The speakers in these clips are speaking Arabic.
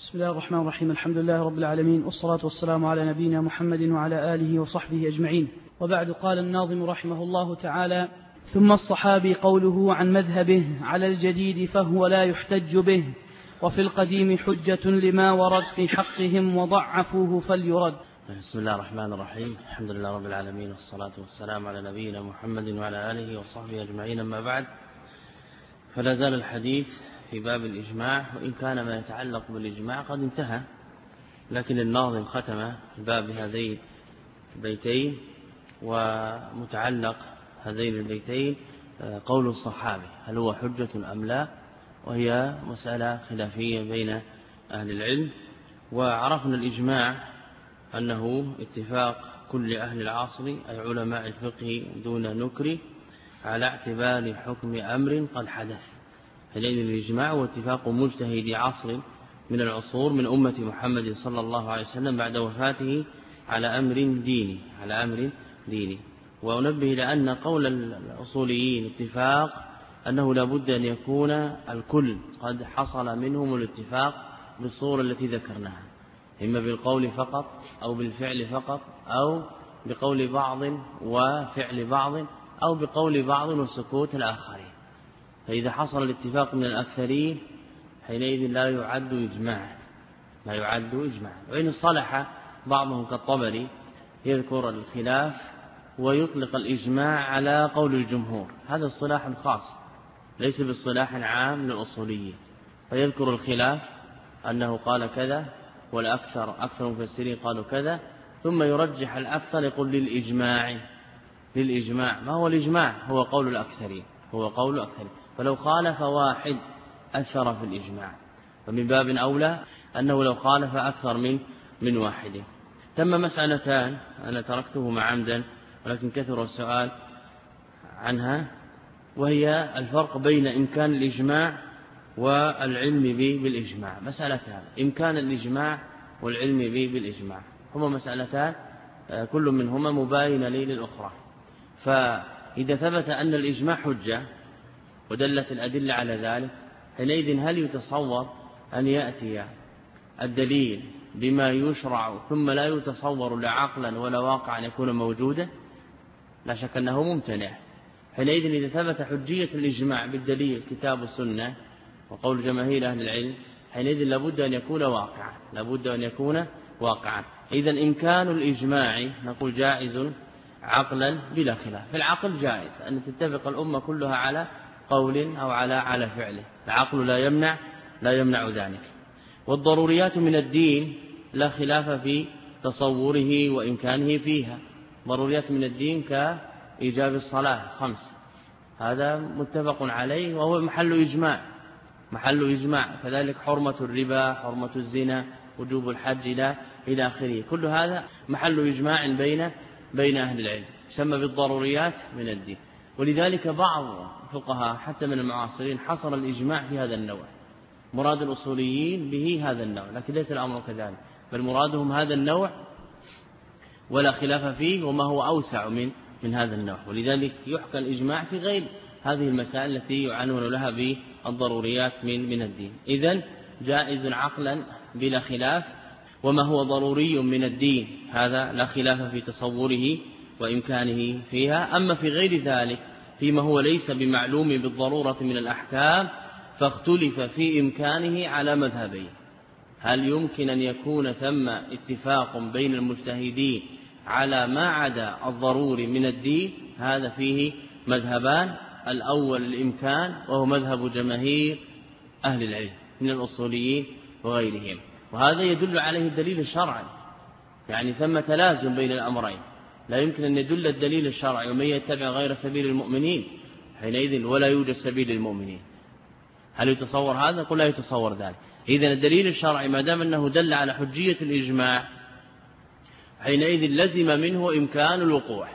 بسم الله الرحمن الرحيم. الحمد لله رب العالمين، والصلاة والسلام على نبينا محمد وعلى آله وصحبه أجمعين. وبعد، قال الناظم رحمه الله تعالى: ثم الصحابي قوله عن مذهبه على الجديد فهو لا يحتج به، وفي القديم حجة لما ورد في حقهم وضعفوه فليرد. بسم الله الرحمن الرحيم. الحمد لله رب العالمين، والصلاة والسلام على نبينا محمد وعلى آله وصحبه أجمعين. أما بعد، فلا زال الحديث في باب الإجماع، وإن كان ما يتعلق بالإجماع قد انتهى، لكن الناظم ختم باب هذين البيتين، ومتعلق هذين البيتين قول الصحابي هل هو حجة أم لا، وهي مسألة خلافية بين أهل العلم. وعرفنا الإجماع أنه اتفاق كل أهل العصر أي علماء الفقه دون نكر على اعتبار حكم أمر قد حدث. حينئذ الإجماع هو اتفاق مجتهد عصر من العصور من أمة محمد صلى الله عليه وسلم بعد وفاته على أمر ديني. وأنبه لأن قول الأصوليين اتفاق أنه لا بد أن يكون الكل قد حصل منهم الاتفاق بالصورة التي ذكرناها، إما بالقول فقط أو بالفعل فقط، أو بقول بعض وفعل بعض، أو بقول بعض وسكوت الآخرين. فإذا حصل الاتفاق من الأكثرين حينئذ لا يعد إجماعا. وإن اصطلح بعضهم كالطبري يذكر الخلاف ويطلق الإجماع على قول الجمهور، هذا اصطلاح خاص ليس باصطلاح عام للأصوليين، فيذكر الخلاف أنه قال كذا والأكثر المفسرين قالوا كذا، ثم يرجح الأكثر يقول للإجماع. ما هو الإجماع؟ هو قول الأكثرين. فلو خالف واحد أثر في الإجماع، فمن باب أولى أنه لو خالف أكثر من واحد. تم مسألتان أنا تركتهما عمدا ولكن كثر السؤال عنها، وهي الفرق بين إمكان الإجماع والعلم بالإجماع. مسألتان: إمكان الإجماع والعلم بالإجماع، هما مسألتان كل منهما مباينة للأخرى. فإذا ثبت أن الإجماع حجة ودلت الأدلة على ذلك، حينئذ هل يتصور أن يأتي الدليل بما يشرع ثم لا يتصور لا عقلا ولا واقعا أن يكون موجودا؟ لا شك أنه ممتنع. حينئذ إذا ثبت حجية الإجماع بالدليل كتاب السنة وقول جماهير أهل العلم، حينئذ لابد أن يكون واقعا. إذن إمكان الإجماع نقول جائز عقلا بلا خلاف. في العقل جائز أن تتفق الأمة كلها على قول أو على فعله، العقل لا يمنع ذلك. والضروريات من الدين لا خلاف في تصوره وإمكانه فيها. ضروريات من الدين كإيجاب الصلاة 5، هذا متفق عليه وهو محل إجماع. كذلك حرمة الربا، حرمة الزنا، وجوب الحج إلى آخره، كل هذا محل إجماع بين أهل العلم، يسمى بالضروريات من الدين. ولذلك بعض الفقهاء حتى من المعاصرين حصر الإجماع في هذا النوع، مراد الأصوليين به هذا النوع، لكن ليس الأمر كذلك، بل مرادهم هذا النوع ولا خلاف فيه، وما هو أوسع من هذا النوع. ولذلك يحكى الإجماع في غير هذه المسائل التي يعنون لها بالضروريات من الدين. إذن جائز عقلا بلا خلاف، وما هو ضروري من الدين هذا لا خلاف في تصوره وإمكانه فيها. أما في غير ذلك فيما هو ليس بمعلوم بالضرورة من الأحكام فاختلف في إمكانه على مذهبين: هل يمكن أن يكون ثم اتفاق بين المجتهدين على ما عدا الضروري من الدين؟ هذا فيه مذهبان: الأول الإمكان وهو مذهب جماهير أهل العلم من الأصوليين وغيرهم، وهذا يدل عليه الدليل الشرعي، يعني ثم تلازم بين الأمرين، لا يمكن أن يدل الدليل الشرعي ومن يتبع غير سبيل المؤمنين حينئذ ولا يوجد سبيل المؤمنين. هل يتصور هذا؟ قل لا يتصور ذلك. إذن الدليل الشرعي ما دام أنه دل على حجية الإجماع حينئذ لزم منه إمكان الوقوع،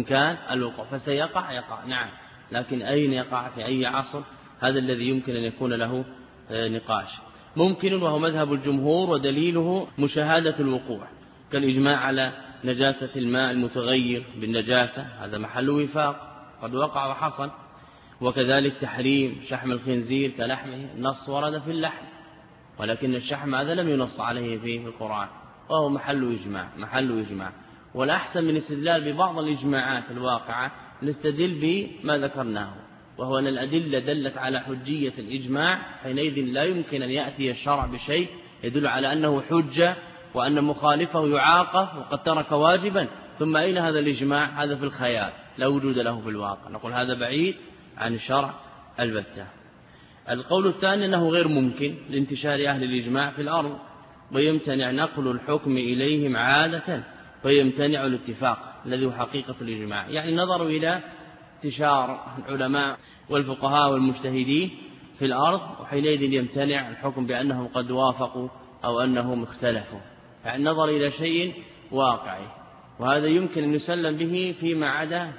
فسيقع نعم، لكن أين يقع في أي عصر؟ هذا الذي يمكن أن يكون له نقاش. ممكن وهو مذهب الجمهور، ودليله مشاهدة الوقوع، كالإجماع على نجاسة الماء المتغير بالنجاسة، هذا محل وفاق قد وقع وحصل. وكذلك تحريم شحم الخنزير كلحمه، النص ورد في اللحم ولكن الشحم هذا لم ينص عليه في القرآن، وهو محل إجماع. والأحسن من استدلال ببعض الإجماعات الواقعة نستدل بما ذكرناه، وهو أن الأدلة دلت على حجية الإجماع، حينئذ لا يمكن أن يأتي الشرع بشيء يدل على أنه حجة وأن مخالفه يعاقب وقد ترك واجبا، ثم أين هذا الإجماع؟ هذا في الخيال لا وجود له في الواقع، نقول هذا بعيد عن الشرع البتة. القول الثاني أنه غير ممكن لانتشار أهل الإجماع في الأرض، ويمتنع نقل الحكم إليهم عادة، ويمتنع الاتفاق الذي هو حقيقة الإجماع. يعني نظروا إلى انتشار العلماء والفقهاء والمجتهدين في الأرض، وحينئذ يمتنع الحكم بأنهم قد وافقوا أو أنهم اختلفوا، يعني نظر إلى شيء واقعي، وهذا يمكن أن يسلم به فيما عدا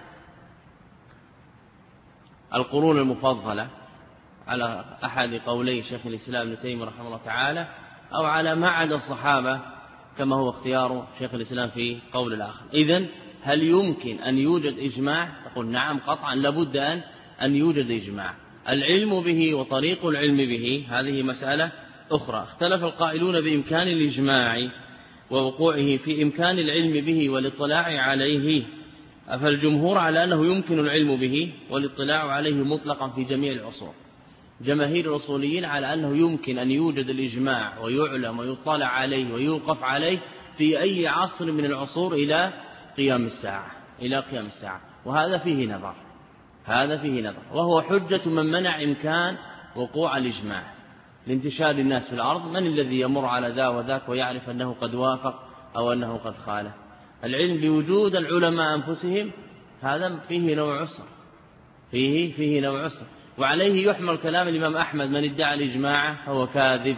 القرون المفضلة على أحد قولي شيخ الإسلام ابن تيمية رحمه الله تعالى، أو على ما عدا الصحابة كما هو اختيار شيخ الإسلام في قول الآخر. إذن هل يمكن أن يوجد إجماع؟ نقول نعم قطعا لابد أن يوجد إجماع. العلم به وطريق العلم به هذه مسألة أخرى. اختلف القائلون بإمكان الإجماع ووقوعه في إمكان العلم به والاطلاع عليه، فالجمهور على أنه يمكن العلم به والاطلاع عليه مطلقا في جميع العصور. جماهير الأصوليين على أنه يمكن أن يوجد الإجماع ويعلم ويطلع عليه ويوقف عليه في أي عصر من العصور إلى قيام الساعة. وهذا فيه نظر، وهو حجة من منع إمكان وقوع الإجماع لانتشار الناس في الأرض. من الذي يمر على ذا وذاك ويعرف أنه قد وافق أو أنه قد خالف؟ العلم بوجود العلماء أنفسهم هذا فيه نوع عسر، فيه نوع عسر. وعليه يحمل كلام الإمام أحمد: من ادعى الإجماع فهو كاذب.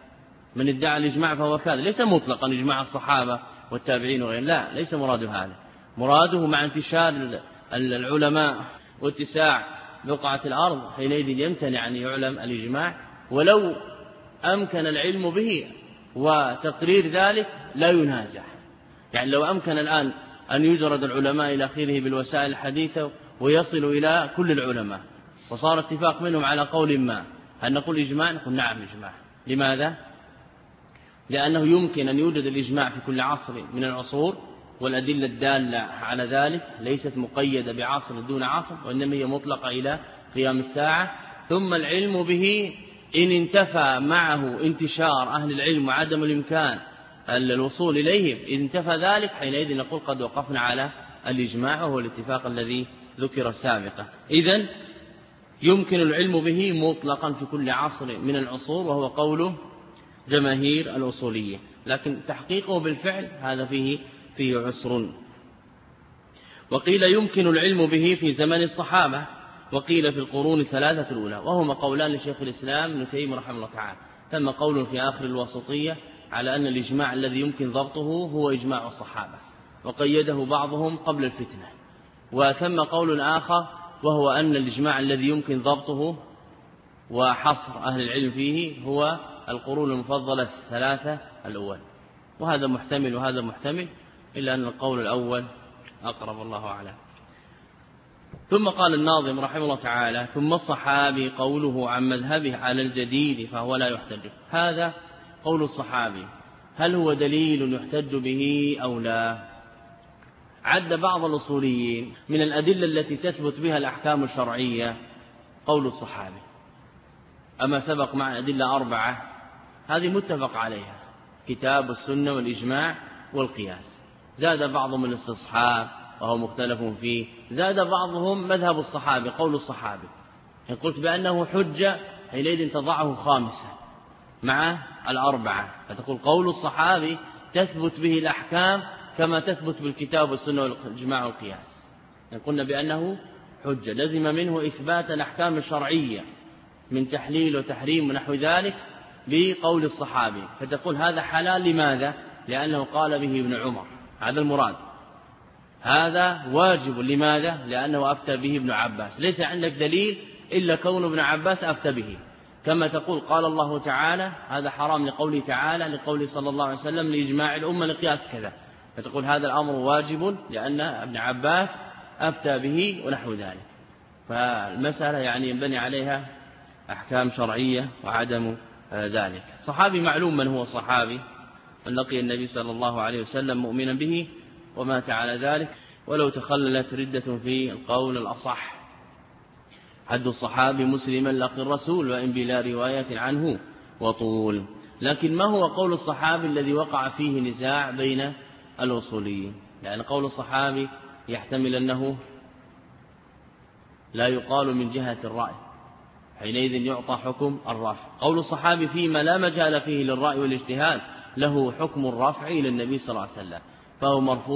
ليس مطلقا إجماع الصحابة والتابعين وغيرهم، لا، ليس مراده هذا. مراده مع انتشار العلماء واتساع بقعة الأرض حينئذ يمتنع أن يعلم الإجماع، ولو أمكن العلم به وتقرير ذلك لا ينازع. يعني لو أمكن الآن أن يجرد العلماء إلى آخره بالوسائل الحديثة ويصل إلى كل العلماء وصار اتفاق منهم على قول ما، هل نقول إجماع؟ نقول نعم إجماع. لماذا؟ لأنه يمكن أن يوجد الإجماع في كل عصر من العصور، والأدلة الدالة على ذلك ليست مقيدة بعصر دون عصر، وإنما هي مطلقة إلى قيام الساعة. ثم العلم به إن انتفى معه انتشار أهل العلم وعدم الإمكان الوصول إليهم، إذ انتفى ذلك حينئذ نقول قد وقفنا على الإجماع، وهو الاتفاق الذي ذكر سابقا. إذن يمكن العلم به مطلقا في كل عصر من العصور، وهو قول جماهير الأصولية، لكن تحقيقه بالفعل هذا فيه عسر. وقيل يمكن العلم به في زمن الصحابة، وقيل في القرون الثلاثة الأولى، وهما قولان لشيخ الإسلام ابن تيمية رحمه الله تعالى. ثم قول في آخر الوسطية على أن الإجماع الذي يمكن ضبطه هو إجماع الصحابة، وقيده بعضهم قبل الفتنة. وثم قول آخر وهو أن الإجماع الذي يمكن ضبطه وحصر أهل العلم فيه هو القرون المفضلة الثلاثة الأول. وهذا محتمل وهذا محتمل، إلا أن القول الأول أقرب، الله أعلم. ثم قال الناظم رحمه الله تعالى: ثم الصحابي قوله عن مذهبه على الجديد فهو لا يحتج. هذا قول الصحابي، هل هو دليل يحتج به أو لا؟ عد بعض الأصوليين من الأدلة التي تثبت بها الأحكام الشرعية قول الصحابي. أما سبق مع أدلة 4 هذه متفق عليها: كتاب السنة والإجماع والقياس. زاد بعضهم الاستصحاب وهو مختلف فيه، زاد بعضهم مذهب الصحابي قول الصحابي. إن قلت بأنه حجة حينئذ تضعه خامسا مع 4، فتقول قول الصحابي تثبت به الأحكام كما تثبت بالكتاب والسنة والإجماع والقياس. إن قلنا بأنه حجة لزم منه إثبات الأحكام الشرعية من تحليل وتحريم ونحو ذلك بقول الصحابي، فتقول هذا حلال. لماذا؟ لأنه قال به ابن عمر، هذا المراد. هذا واجب. لماذا؟ لأنه أفتى به ابن عباس. ليس عندك دليل إلا كون ابن عباس أفتى به. كما تقول قال الله تعالى هذا حرام لقوله تعالى، لقوله صلى الله عليه وسلم لإجماع الأمة لقياس كذا، فتقول هذا الأمر واجب لأن ابن عباس أفتى به ونحو ذلك. فالمسألة يعني ينبني عليها أحكام شرعية وعدم ذلك. الصحابي معلوم من هو الصحابي، من لقي النبي صلى الله عليه وسلم مؤمنا به ومات على ذلك، ولو تخللت ردة في القول الأصح. حد الصحابي مسلما لقي الرسول وإن بلا رواية عنه وطول. لكن ما هو قول الصحابي الذي وقع فيه نزاع بين الأصوليين؟ لأن قول الصحابي يحتمل أنه لا يقال من جهة الرأي، حينئذ يعطى حكم الرفع. قول الصحابي فيما لا مجال فيه للرأي والاجتهاد له حكم الرفع إلى النبي صلى الله عليه وسلم، فهو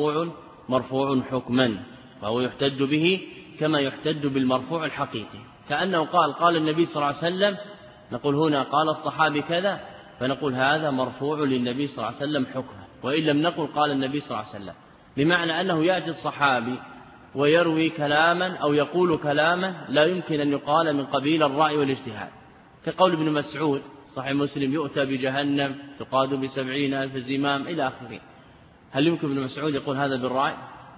مرفوع حكما، فهو يحتج به كما يحتج بالمرفوع الحقيقي. كأنه قال النبي صلى الله عليه وسلم، نقول هنا قال الصحابي كذا، فنقول هذا مرفوع للنبي صلى الله عليه وسلم حكما، وإن لم نقل قال النبي صلى الله عليه وسلم، بمعنى أنه يأتي الصحابي ويروي كلاما أو يقول كلاما لا يمكن أن يقال من قبيل الرأي والاجتهاد، كقول ابن مسعود صحيح مسلم يؤتى بجهنم تقاد ب70,000 زمام إلى آخره. هل يمكن ابن مسعود يقول هذا بالرأي؟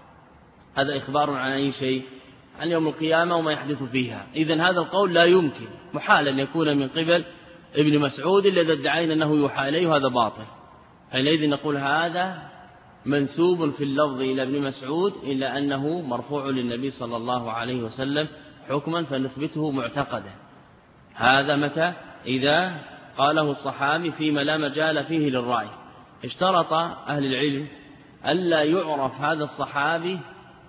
هذا إخبار عن أي شيء؟ عن يوم القيامة وما يحدث فيها. إذن هذا القول لا يمكن، محال أن يكون من قبل ابن مسعود الذي ادعينا أنه يوحى إليه، وهذا باطل. حينئذ نقول هذا منسوب في اللفظ إلى ابن مسعود إلا أنه مرفوع للنبي صلى الله عليه وسلم حكما، فنثبته معتقدا. هذا متى؟ إذا قاله الصحابي فيما لا مجال فيه للرأي. اشترط أهل العلم ألا يعرف هذا الصحابي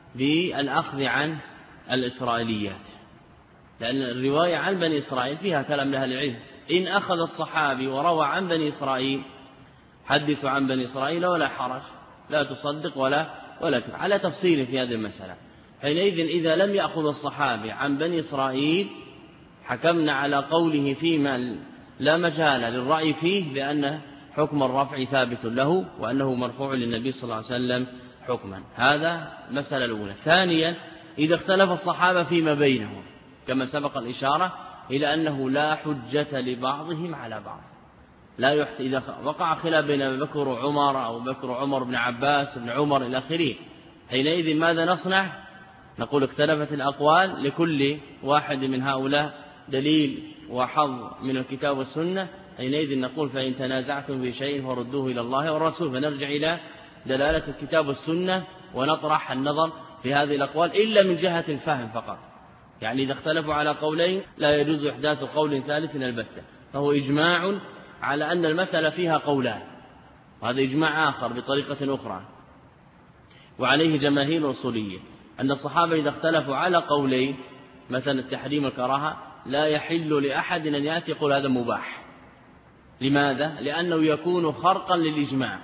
بالأخذ عن الإسرائيليات، لأن الرواية عن بني إسرائيل فيها كلام لأهل العلم. إن أخذ الصحابي وروى عن بني إسرائيل حدثوا عن بني إسرائيل ولا حرج، لا تصدق ولا تفعل، على تفصيل في هذه المسألة. حينئذ إذا لم يأخذ الصحابي عن بني إسرائيل حكمنا على قوله فيما لا مجال للرأي فيه بأن حكم الرفع ثابت له وأنه مرفوع للنبي صلى الله عليه وسلم حكما. هذا المسألة الأولى. ثانيا، إذا اختلف الصحابة فيما بينهم كما سبق الإشارة إلى أنه لا حجة لبعضهم على بعض، إذا وقع خلاف بين أبي بكر وعمر أو بكر وعمر بن عباس بن عمر إلى آخره، حينئذ ماذا نصنع؟ نقول اختلفت الأقوال، لكل واحد من هؤلاء دليل وحظ من الكتاب والسنة. حينئذ نقول فإن تنازعتم في شيء فردوه إلى الله والرسول، فنرجع إلى دلالة الكتاب والسنة ونطرح النظر في هذه الأقوال إلا من جهة الفهم فقط. يعني إذا اختلفوا على قولين لا يجوز إحداث قول ثالث البتة، فهو إجماع على أن المسألة فيها قولان، وهذا إجماع آخر بطريقة أخرى، وعليه جماهير الأصولية أن الصحابة إذا اختلفوا على قولين مثلا التحريم والكراهة لا يحل لأحد أن يأتي يقول هذا مباح. لماذا؟ لأنه يكون خرقا للإجماع،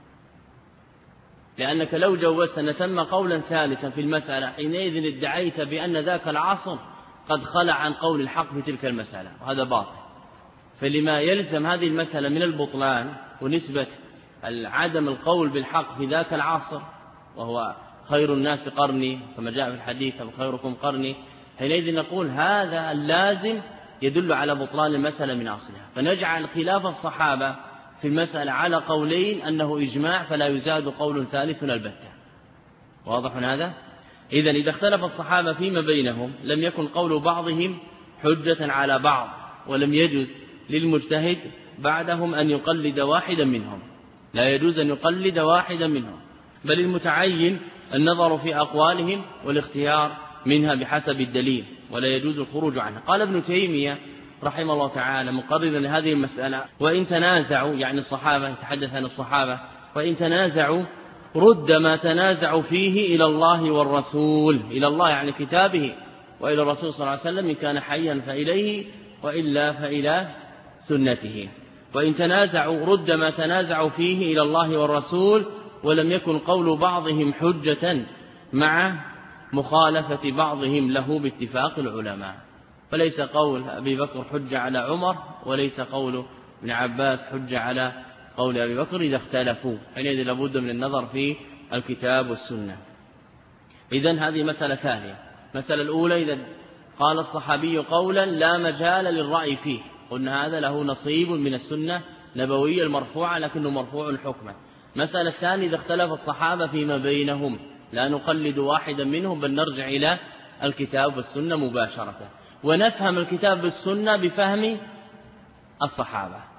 لأنك لو جوزت أن ثم قولا ثالثا في المسألة حينئذ ادعيت بأن ذاك العصر قد خلع عن قول الحق في تلك المسألة، وهذا باطل. فلما يلزم هذه المسألة من البطلان ونسبة عدم القول بالحق في ذاك العصر، وهو خير الناس قرني كما جاء في الحديث خيركم قرني، حينئذ نقول هذا اللازم يدل على بطلان المسألة من أصلها، فنجعل خلاف الصحابة في المسألة على قولين أنه إجماع فلا يزاد قول ثالث البتة. واضح هذا؟ إذن إذا اختلف الصحابة فيما بينهم لم يكن قول بعضهم حجة على بعض، ولم يجوز للمجتهد بعدهم أن يقلد واحدا منهم، لا يجوز أن يقلد واحدا منهم، بل المتعين النظر في أقوالهم والاختيار منها بحسب الدليل، ولا يجوز الخروج عنها. قال ابن تيمية رحمه الله تعالى مقررا لهذه المسألة: وإن تنازعوا، يعني الصحابة، يتحدث عن الصحابة، وإن تنازعوا رد ما تنازعوا فيه إلى الله والرسول، إلى الله يعني كتابه، وإلى الرسول صلى الله عليه وسلم إن كان حيا فإليه وإلا فإلى سنته. وإن تنازعوا رد ما تنازعوا فيه إلى الله والرسول، ولم يكن قول بعضهم حجة مع مخالفة بعضهم له باتفاق العلماء. فليس قول أبي بكر حجة على عمر، وليس قول ابن عباس حجة على قول أبي بكر إذا اختلفوا، حينئذ لابد من النظر في الكتاب والسنة. إذن هذه مسألة ثانية. مسألة الأولى: إذا قال الصحابي قولا لا مجال للرأي فيه، قلنا هذا له نصيب من السنة نبوية المرفوعة لكنه مرفوع حكما. مسألة الثانية: إذا اختلف الصحابة فيما بينهم لا نقلد واحدا منهم بل نرجع إلى الكتاب والسنة مباشرة، ونفهم الكتاب والسنة بفهم الصحابة،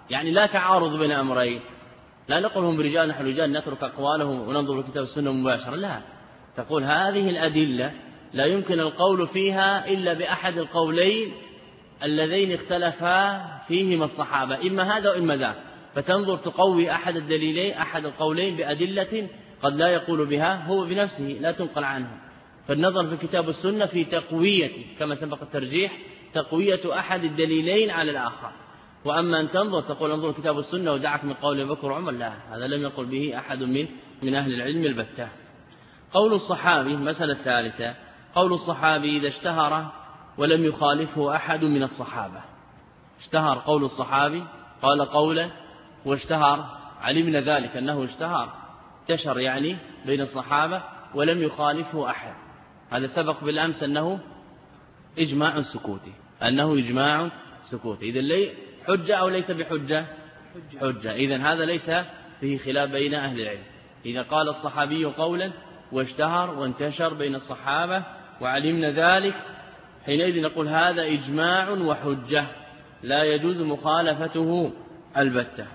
يعني لا تعارض بين أمرين، لا نقول هم رجال نحن رجال نترك أقوالهم وننظر الكتاب والسنة مباشرة، لا، تقول هذه الأدلة لا يمكن القول فيها إلا بأحد القولين اللذين اختلفا فيهما الصحابة، إما هذا وإما ذاك، فتنظر تقوي أحد الدليلين أحد القولين بأدلة قد لا يقول بها هو بنفسه لا تنقل عنه، فالنظر في الكتاب والسنة في تقوية كما سبق الترجيح تقوية أحد الدليلين على الآخر. وأما أن تنظر تقول انظر الكتاب والسنة ودعك من قول بكر وعمر، لا، هذا لم يقل به أحد من أهل العلم البتة. قول الصحابي مسألة ثالثة، قول الصحابي إذا اشتهر ولم يخالفه أحد من الصحابة، اشتهر قول الصحابي قال قولا واشتهر، علمنا ذلك أنه اشتهر انتشر يعني بين الصحابة ولم يخالفه أحد، هذا سبق بالأمس أنه إجماع سكوتي، أنه إجماع سكوتي، إذن لي حجة أو ليس بحجة؟ حجة، إذن هذا ليس فيه خلاف بين أهل العلم. إذا قال الصحابي قولا واشتهر وانتشر بين الصحابة وعلمنا ذلك، حينئذ نقول هذا إجماع وحجة لا يجوز مخالفته البتة.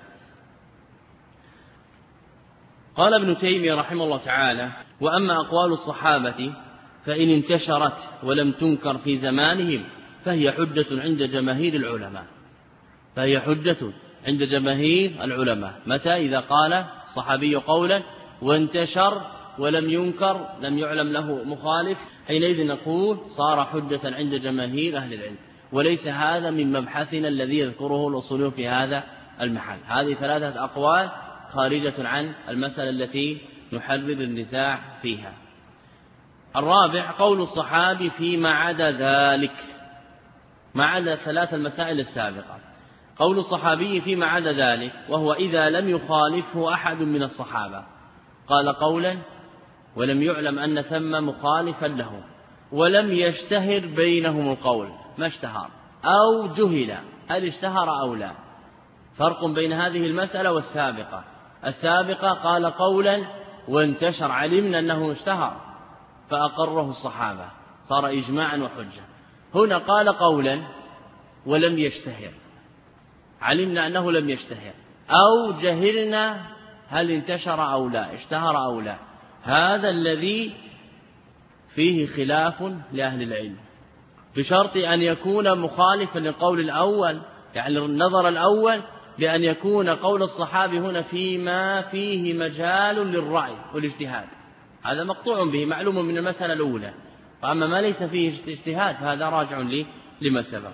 قال ابن تيمية رحمه الله تعالى: وأما أقوال الصحابة فإن انتشرت ولم تنكر في زمانهم فهي حجة عند جماهير العلماء، فهي حجة عند جماهير العلماء. متى؟ إذا قال الصحابي قولا وانتشر ولم ينكر لم يعلم له مخالف، حينئذ نقول صار حجة عند جماهير أهل العلم، وليس هذا من مبحثنا الذي يذكره الأصوليون في هذا المحل. هذه ثلاثة أقوال خارجة عن المسألة التي نحرر النزاع فيها. الرابع قول الصحابي فيما عدا ذلك، ما عدا ثلاث المسائل السابقة، قول الصحابي فيما عدا ذلك وهو إذا لم يخالفه أحد من الصحابة، قال قولا ولم يعلم أن ثم مخالفا له ولم يشتهر بينهم القول، ما اشتهر أو جهل هل اشتهر أو لا، فرق بين هذه المسألة والسابقة. السابقة قال قولا وانتشر علمنا أنه اشتهر فأقره الصحابة صار إجماعا وحجة، هنا قال قولا ولم يشتهر علمنا أنه لم يشتهر أو جهلنا هل انتشر أو لا اشتهر أو لا، هذا الذي فيه خلاف لأهل العلم بشرط أن يكون مخالفا للقول الأول، يعني النظر الأول بأن يكون قول الصحابي هنا فيما فيه مجال للرأي والاجتهاد، هذا مقطوع به معلوم من المسألة الأولى، وأما ما ليس فيه اجتهاد فهذا راجع لما سبق.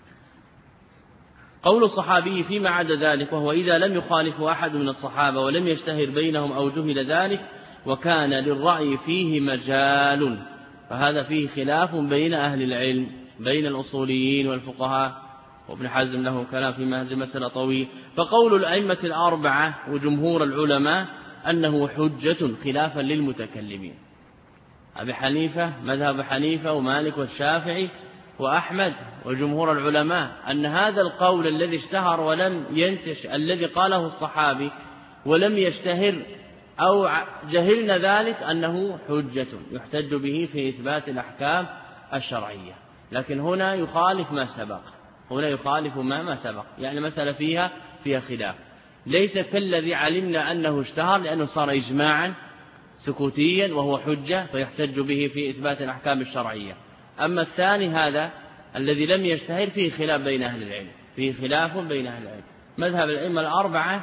قول الصحابي فيما عدا ذلك وهو إذا لم يخالفه أحد من الصحابة ولم يشتهر بينهم أو جهل ذلك وكان للرأي فيه مجال، فهذا فيه خلاف بين أهل العلم بين الأصوليين والفقهاء، وابن حزم له كلام في هذه المسألة طويل. فقول الأئمة الأربعة وجمهور العلماء أنه حجة خلافا للمتكلمين، أبي حنيفة مذهب حنيفة ومالك والشافعي وأحمد وجمهور العلماء أن هذا القول الذي اشتهر ولم ينتشر الذي قاله الصحابي ولم يشتهر أو جهلنا ذلك أنه حجة يحتج به في إثبات الأحكام الشرعية، لكن هنا يخالف ما سبق، هنا يخالف ما سبق، يعني مسألة فيها خلاف، ليس كالذي علمنا أنه اشتهر لأنه صار إجماعا سكوتيا وهو حجة فيحتج به في إثبات الأحكام الشرعية. أما الثاني هذا الذي لم يشتهر فيه خلاف بين أهل العلم، فيه خلاف بين أهل العلم. مذهب الأئمة الأربعة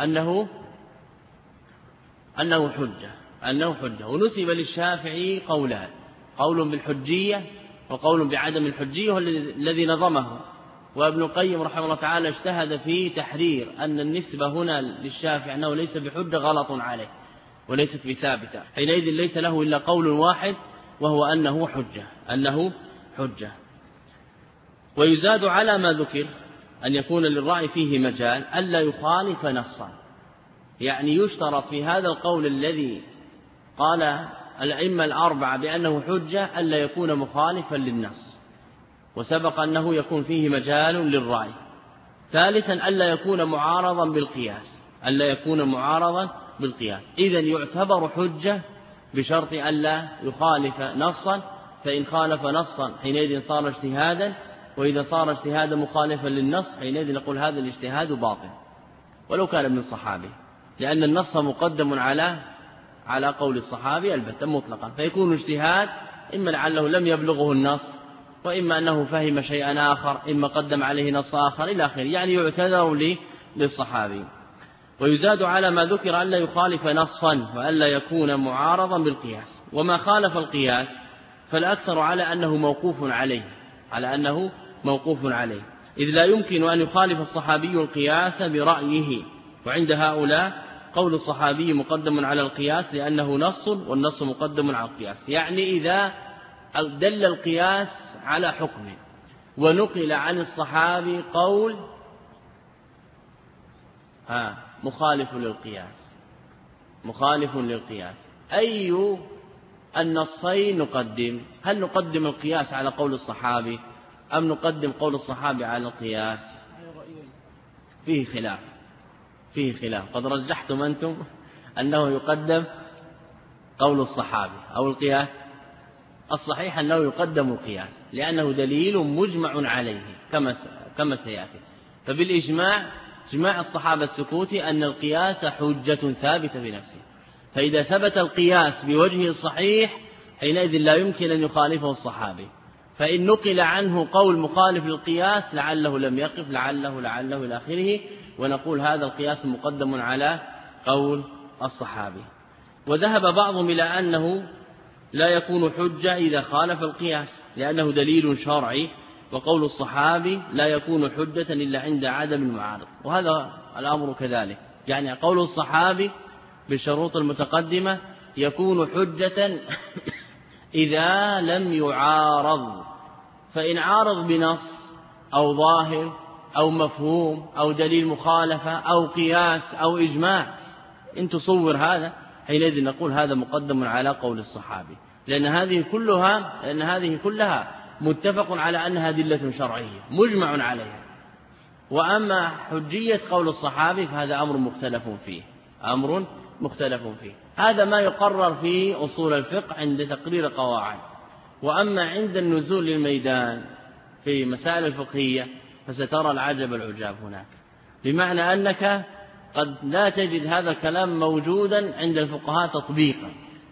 أنه حجة، ونسب للشافعي قولان، قول بالحجية وقول بعدم الحجية، هو الذي نظمه، وابن القيم رحمه الله تعالى اجتهد في تحرير أن النسبة هنا للشافعي أنه ليس بحجة غلط عليه وليست بثابتة، حينئذ ليس له إلا قول واحد وهو أنه حجة. ويزاد على ما ذكر أن يكون للرأي فيه مجال ألا يخالف نصا، يعني يشترط في هذا القول الذي قال الأئمة الأربعة بأنه حجة ألا يكون مخالفا للنص، وسبق أنه يكون فيه مجال للرأي. ثالثا ألا يكون معارضا بالقياس، إذن يعتبر حجة بشرط ألا يخالف نصا، فإن خالف نصا حينئذ صار اجتهادا، وإذا صار اجتهادا مخالفا للنص حينئذ نقول هذا الاجتهاد باطل ولو كان من صحابي، لأن النص مقدم على قول الصحابي البتة مطلقا، فيكون اجتهاد إما لعله لم يبلغه النص، وإما أنه فهم شيئا آخر، إما قدم عليه نص آخر إلى آخره، يعني يعتذر للصحابي. ويزاد على ما ذكر ألا يخالف نصا وألا يكون معارضا بالقياس. وما خالف القياس فالأكثر على أنه موقوف عليه، إذ لا يمكن أن يخالف الصحابي القياس برأيه، وعند هؤلاء قول الصحابي مقدم على القياس لأنه نص، والنص مقدم على القياس. يعني إذا دل القياس على حكم ونقل عن الصحابي قول مخالف للقياس، أي النصين نقدم؟ هل نقدم القياس على قول الصحابي أم نقدم قول الصحابي على القياس؟ فيه خلاف. قد رجحتم أنتم أنه يقدم قول الصحابي أو القياس. الصحيح أنه يقدم القياس لأنه دليل مجمع عليه كما سيأتي. فبالإجماع اجماع الصحابة السكوتي أن القياس حجة ثابتة بنفسه، فإذا ثبت القياس بوجهه الصحيح حينئذ لا يمكن أن يخالفه الصحابي. فإن نقل عنه قول مخالف للقياس لعله لم يقف، لعله إلى آخره، ونقول هذا القياس مقدم على قول الصحابي. وذهب بعضهم إلى أنه لا يكون حجة إذا خالف القياس لأنه دليل شرعي، وقول الصحابي لا يكون حجة إلا عند عدم المعارض، وهذا الأمر كذلك. يعني قول الصحابي بالشروط المتقدمة يكون حجة إذا لم يعارض، فإن عارض بنص أو ظاهر أو مفهوم أو دليل مخالفة أو قياس أو إجماع إن تصور هذا حينئذ نقول هذا مقدم على قول الصحابي، لأن هذه كلها متفق على أنها أدلة شرعية مجمع عليها. وأما حجية قول الصحابي فهذا أمر مختلف فيه. هذا ما يقرر في أصول الفقه عند تقرير قواعد. وأما عند النزول للميدان في مسائل الفقهية فسترى العجب العجاب هناك، بمعنى أنك قد لا تجد هذا الكلام موجودا عند الفقهاء تطبيقا.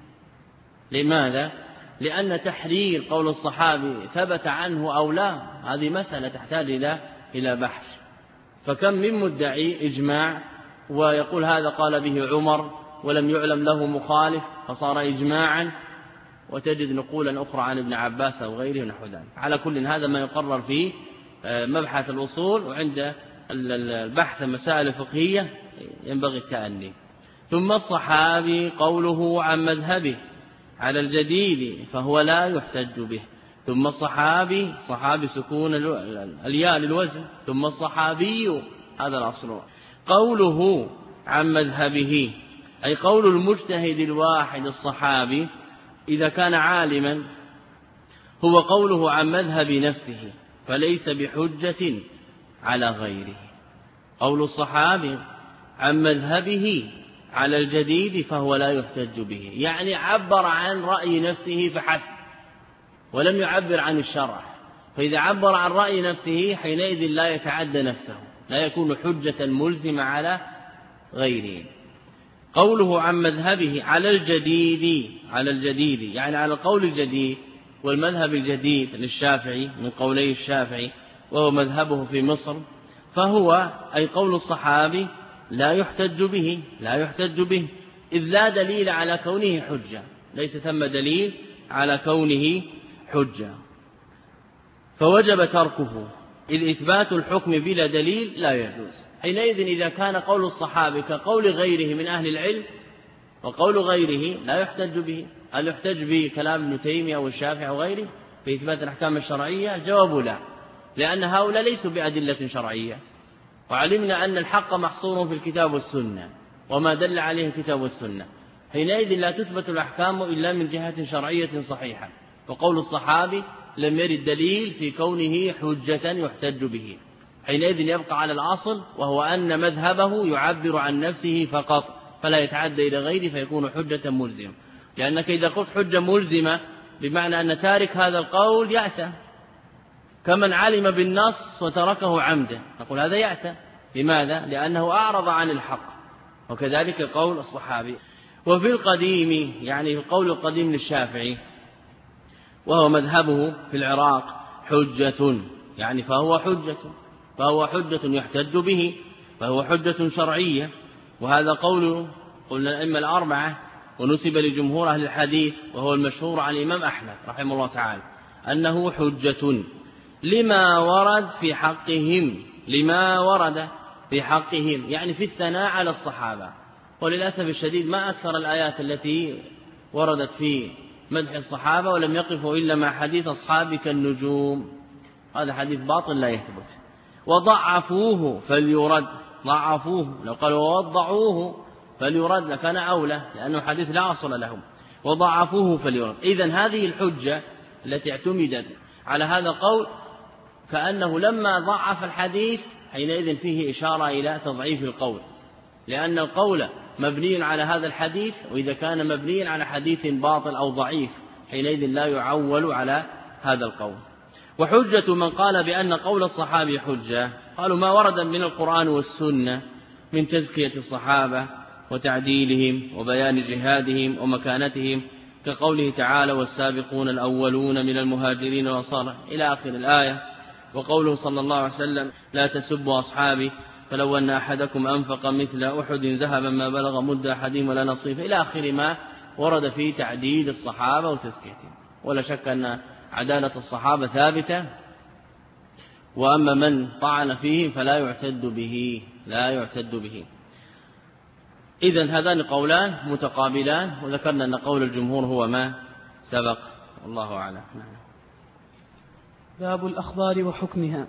لماذا؟ لأن تحرير قول الصحابي ثبت عنه أو لا هذه مسألة تحتاج إلى بحث. فكم من مدعي إجماع ويقول هذا قال به عمر ولم يعلم له مخالف فصار إجماعا، وتجد نقولا أخرى عن ابن عباس أو غيره نحو ذلك. على كل هذا ما يقرر في مبحث الأصول، وعند البحث المسائل الفقهية ينبغي التأني. ثم الصحابي قوله عن مذهبه على الجديد فهو لا يحتج به. ثم الصحابي سكون الياء للوزن، ثم الصحابي هذا الأصل. قوله عن مذهبه أي قول المجتهد الواحد الصحابي إذا كان عالما هو قوله عن مذهب نفسه فليس بحجة على غيره. قول الصحابي عن مذهبه على الجديد فهو لا يحتج به، يعني عبر عن رأي نفسه فحسب ولم يعبر عن الشرع، فإذا عبر عن رأي نفسه حينئذ لا يتعدى نفسه، لا يكون حجة ملزمة على غيره. قوله عن مذهبه على الجديد يعني على القول الجديد والمذهب الجديد للشافعي من قولي الشافعي وهو مذهبه في مصر، فهو أي قول الصحابي لا يحتج به إذ لا دليل على كونه حجة، ليس ثم دليل على كونه حجة، فوجب تركه، إذ إثبات الحكم بلا دليل لا يجوز. حينئذ إذا كان قول الصحابي كقول غيره من أهل العلم وقول غيره لا يحتج به، هل يحتج بكلام ابن تيمية والشافعي وغيره في إثبات الأحكام الشرعية؟ الجواب لا، لأن هؤلاء ليسوا بأدلة شرعية، وعلمنا أن الحق محصور في الكتاب والسنة وما دل عليه الكتاب والسنة. حينئذ لا تثبت الأحكام إلا من جهة شرعية صحيحة، وقول الصحابي لم يرد دليل في كونه حجة يحتج به. حينئذ يبقى على الأصل وهو أن مذهبه يعبر عن نفسه فقط فلا يتعدى إلى غيره فيكون حجة ملزمة، لأنك إذا قلت حجة ملزمة بمعنى أن تارك هذا القول يأثم، كمن علم بالنص وتركه عمدا، نقول هذا يأتى. لماذا؟ لأنه أعرض عن الحق. وكذلك قول الصحابي. وفي القديم، يعني القول القديم للشافعي وهو مذهبه في العراق، حجة، يعني فهو حجة يحتج به، فهو حجة شرعية. وهذا قول قلنا الأئمة الأربعة، ونسب لجمهور أهل الحديث، وهو المشهور عن الإمام أحمد رحمه الله تعالى أنه حجة لما ورد في حقهم، يعني في الثناء على الصحابة. وللأسف الشديد ما أكثر الآيات التي وردت في مدح الصحابة ولم يقفوا إلا مع حديث أصحابك النجوم، هذا حديث باطل لا يثبت. وضعفوه فليرد، لو قالوا ووضعوه فليرد لكان أولى، لأنه حديث لا أصل لهم. وضعفوه فليرد. إذن هذه الحجة التي اعتمدت على هذا القول كأنه لما ضعف الحديث حينئذ فيه إشارة إلى تضعيف القول، لأن القول مبني على هذا الحديث، وإذا كان مبني على حديث باطل أو ضعيف حينئذ لا يعول على هذا القول. وحجة من قال بأن قول الصحابي حجة، قالوا ما ورد من القرآن والسنة من تزكية الصحابة وتعديلهم وبيان جهادهم ومكانتهم، كقوله تعالى والسابقون الأولون من المهاجرين والأنصار إلى آخر الآية. وقوله صلى الله عليه وسلم لا تسبوا أصحابي فلو أن أحدكم أنفق مثل أحد ذهبا ما بلغ مد أحدهم ولا نصيفه، إلى آخر ما ورد في تعديل الصحابة وتزكيتهم. ولا شك أن عدالة الصحابة ثابتة، وأما من طعن فيهم فلا يعتد به. إذن هذان قولان متقابلان، وذكرنا أن قول الجمهور هو ما سبق، والله أعلم. باب الأخبار وحكمها.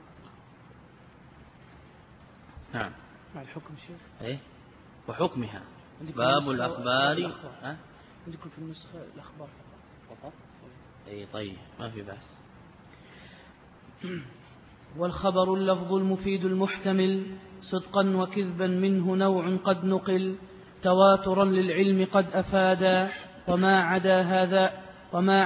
نعم. مع الحكم شيخ. إيه؟ وحكمها. باب الأخبار. عندكم في النسخة الأخبار فقط. إيه طيب ما في بأس. والخبر اللفظ المفيد المحتمل صدقا وكذبا منه نوع قد نقل تواترا للعلم قد أفادا وما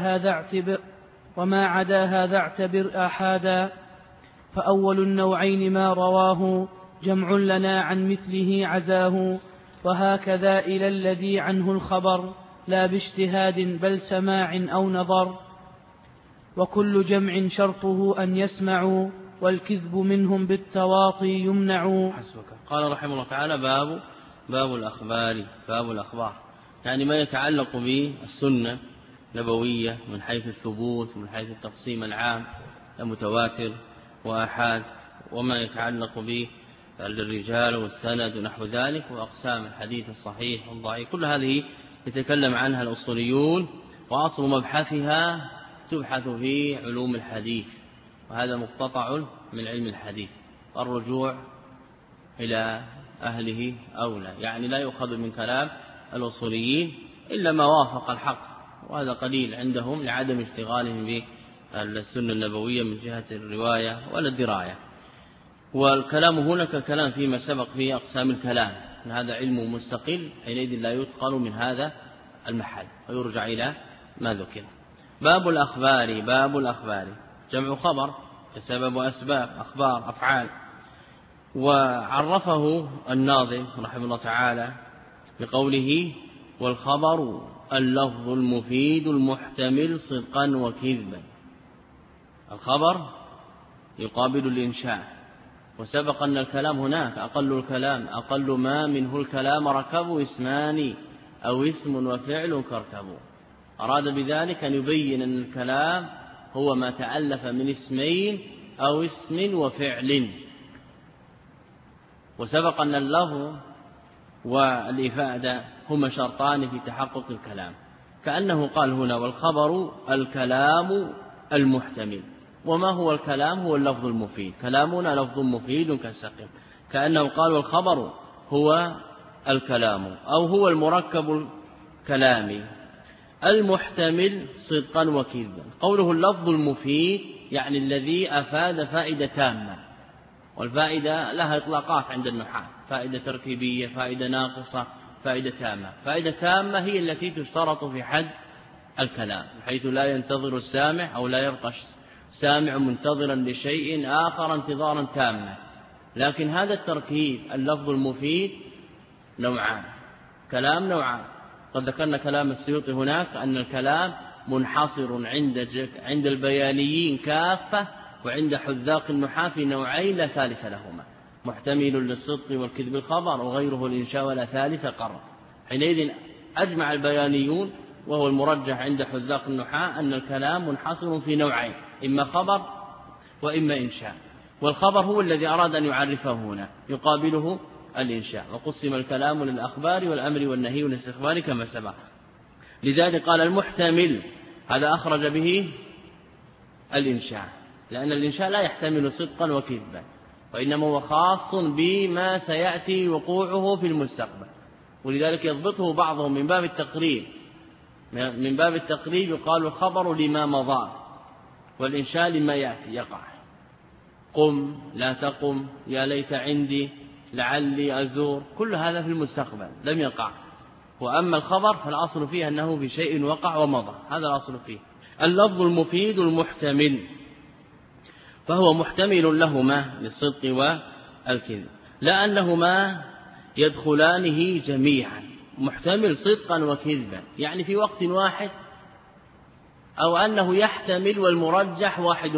عدا هذا اعتبر آحادا. فأول النوعين ما رواه جمع لنا عن مثله عزاه، وهكذا إلى الذي عنه الخبر لا باجتهاد بل سماع أو نظر. وكل جمع شرطه أن يسمعوا والكذب منهم بالتواطي يمنع. حسبك. قال رحمه الله تعالى باب الأخبار، يعني ما يتعلق بالسنة نبوية من حيث الثبوت، من حيث التقسيم العام المتواتر وآحاد، وما يتعلق بالرجال والسند ونحو ذلك، وأقسام الحديث الصحيح والضعيف، كل هذه يتكلم عنها الأصوليون، وأصل مبحثها تبحث في علوم الحديث، وهذا مقتطع من علم الحديث. الرجوع إلى أهله أولى، يعني لا يؤخذ من كلام الأصوليين إلا ما وافق الحق، وهذا قليل عندهم لعدم اشتغالهم بالسنة النبوية من جهة الرواية ولا الدراية. والكلام هنا كالكلام فيما سبق في أقسام الكلام، هذا علم مستقل حينئذ لا يتقن من هذا المحل ويرجع إلى ما ذكر. باب الأخبار جمع خبر بسبب أسباب، أخبار أفعال. وعرفه الناظم رحمه الله تعالى بقوله والخبر اللفظ المفيد المحتمل صدقا وكذبا. الخبر يقابل الإنشاء، وسبق أن الكلام هناك أقل ما منه الكلام ركب اسمان أو اسم وفعل كركب. أراد بذلك أن يبين أن الكلام هو ما تألف من اسمين أو اسم وفعل. وسبق أن اللفظ والإفادة هما شرطان في تحقق الكلام، كأنه قال هنا والخبر الكلام المحتمل. وما هو الكلام؟ هو اللفظ المفيد، كلامنا لفظ مفيد كالسقم، كأنه قال والخبر هو الكلام أو هو المركب الكلامي المحتمل صدقا وكذبا. قوله اللفظ المفيد يعني الذي أفاد فائدة تامة، والفائدة لها إطلاقات عند النحاة، فائدة تركيبية، فائدة ناقصة، فائدة تامة. فائدة تامة هي التي تشترط في حد الكلام، حيث لا ينتظر السامع أو لا يبقى سامع منتظرا لشيء آخر انتظارا تاما. لكن هذا التركيب اللفظ المفيد نوعان، كلام نوعان. قد ذكرنا كلام السيوطي هناك أن الكلام منحصر عند البيانيين كافة، وعند حذاق النحاة في نوعين لا ثالث لهما، محتمل للصدق والكذب الخبر، وغيره الإنشاء ولا ثالث قرر. حينئذ أجمع البيانيون وهو المرجح عند حذاق النحاة أن الكلام منحصر في نوعين، إما خبر وإما إنشاء، والخبر هو الذي أراد أن يعرفه هنا، يقابله الإنشاء. وقسم الكلام للأخبار والأمر والنهي والاستخبار كما سبق. لذلك قال المحتمل، هذا أخرج به الإنشاء، لأن الإنشاء لا يحتمل صدقا وكذبا، وإنما هو خاص بما سيأتي وقوعه في المستقبل. ولذلك يضبطه بعضهم من باب التقريب يقال الخبر لما مضى، والإنشاء لما يأتي يقع. قم، لا تقم، يا ليت عندي، لعلي أزور، كل هذا في المستقبل لم يقع. وأما الخبر فالأصل فيه أنه في شيء وقع ومضى، هذا الأصل فيه. اللفظ المفيد المحتمل، فهو محتمل لهما للصدق والكذب، لا أنهما يدخلانه جميعا، محتمل صدقا وكذبا، يعني في وقت واحد، أو أنه يحتمل والمرجح واحد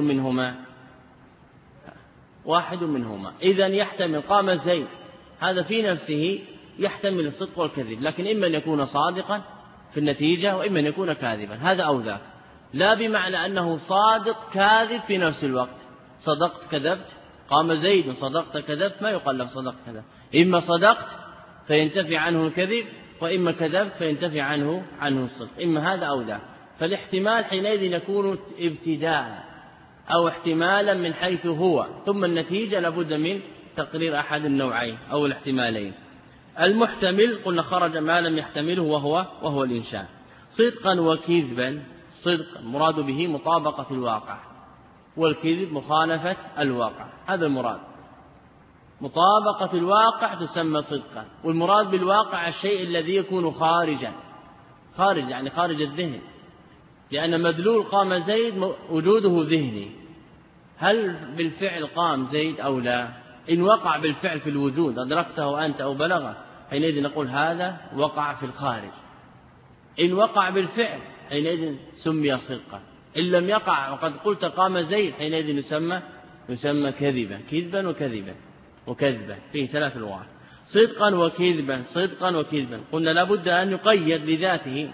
منهما. إذن يحتمل قام زيد، هذا في نفسه يحتمل الصدق والكذب، لكن إما أن يكون صادقا في النتيجة وإما أن يكون كاذبا، هذا أو ذاك، لا بمعنى أنه صادق كاذب في نفس الوقت. صدقت كذبت، قام زيد، صدقت كذبت، ما يقال له صدقت كذبت، إما صدقت فينتفي عنه الكذب، وإما كذبت فينتفي عنه الصدق، إما هذا أو ذاك. فالاحتمال حينئذ يكون ابتداء أو احتمالا من حيث هو، ثم النتيجة لابد من تقرير أحد النوعين أو الاحتمالين. المحتمل قلنا خرج ما لم يحتمله وهو الإنشاء. صدقا وكذبا، صدق المراد به مطابقة الواقع، والكذب مخالفة الواقع، هذا المراد. مطابقة الواقع تسمى صدقا، والمراد بالواقع الشيء الذي يكون خارج يعني خارج الذهن، لأن مدلول قام زيد وجوده ذهني، هل بالفعل قام زيد أو لا؟ إن وقع بالفعل في الوجود أدركته أنت أو بلغه، حينئذ نقول هذا وقع في الخارج. إن وقع بالفعل حينئذ سمي صدقا، إن لم يقع وقد قلت قام زيد حينئذ يسمى كذبا وكذبا فيه 3 لغات. صدقا وكذبا قلنا لابد أن يقيد لذاته،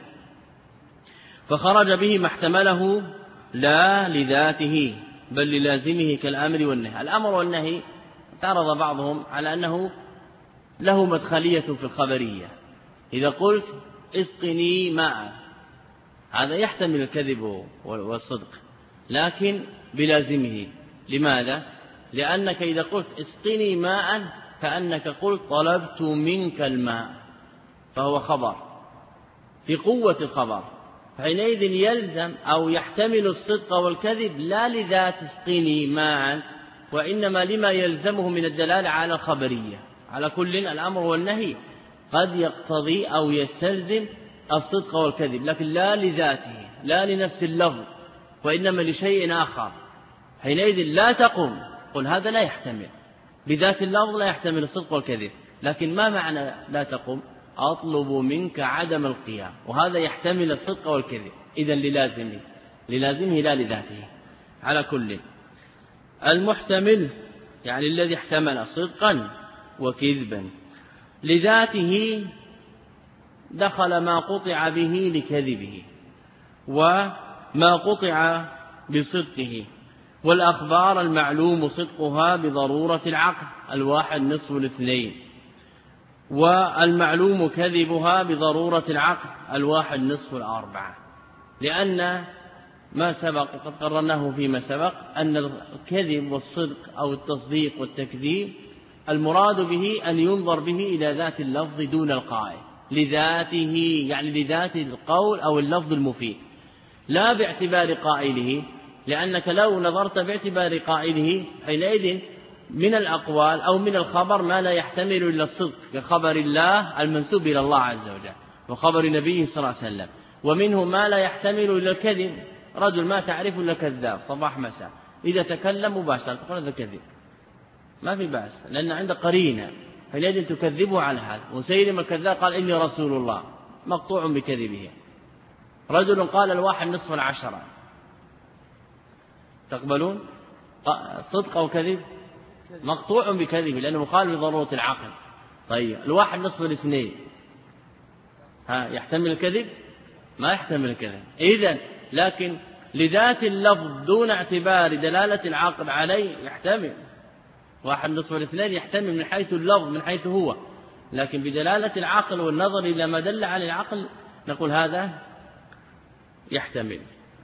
فخرج به ما احتمله لا لذاته بل للازمه كالأمر والنهي. الأمر والنهي اعترض بعضهم على أنه له مدخلية في الخبرية. إذا قلت اسقني ماء، هذا يحتمل الكذب والصدق لكن بلازمه. لماذا؟ لأنك إذا قلت اسقني ماء كأنك قلت طلبت منك الماء، فهو خبر في قوة الخبر، حينئذ يلزم أو يحتمل الصدق والكذب لا لذات اسقني ماء، وإنما لما يلزمه من الدلالة على الخبرية. على كل الأمر والنهي قد يقتضي أو يستلزم الصدق والكذب، لكن لا لذاته، لا لنفس اللفظ، وإنما لشيء آخر. حينئذ لا تقم، قل هذا لا يحتمل بذات اللفظ، لا يحتمل الصدق والكذب. لكن ما معنى لا تقم؟ أطلب منك عدم القيام، وهذا يحتمل الصدق والكذب، إذن للازمه لا لذاته. على كل المحتمل يعني الذي احتمل صدقا وكذبا لذاته دخل ما قطع به لكذبه وما قطع بصدقه، والأخبار المعلوم صدقها بضرورة العقل 1/2، والمعلوم كذبها بضرورة العقل 1/4. لأن ما سبق وقد قررناه فيما سبق أن الكذب والصدق أو التصديق والتكذيب المراد به أن ينظر به إلى ذات اللفظ دون القائل، لذاته يعني لذات القول أو اللفظ المفيد، لا باعتبار قائله. لأنك لو نظرت باعتبار قائله حينئذ من الأقوال أو من الخبر ما لا يحتمل إلا الصدق، كخبر الله المنسوب إلى الله عز وجل وخبر نبيه صلى الله عليه وسلم، ومنه ما لا يحتمل إلا الكذب رجل ما تعرف إلا كذاب صباح مساء، إذا تكلم مباشرة تقول هذا كذب، ما في بأس، لأن عندك قرينة حينئذ تكذبه على هذا. وسيلم الكذاب قال إني رسول الله، مقطوع بكذبه. رجل قال الواحد نصف العشرة، تقبلون صدق أو كذب؟ مقطوع بكذبه لأنه مخالف لضرورة العقل. طيب الواحد نصف الاثنين، يحتمل الكذب؟ ما يحتمل الكذب. إذن لكن لذات اللفظ دون اعتبار دلالة العقل عليه يحتمل. واحد نصف الاثنين يحتمل من حيث اللفظ من حيث هو، لكن بدلالة العقل والنظر إلى ما دل على العقل نقول هذا يحتمل.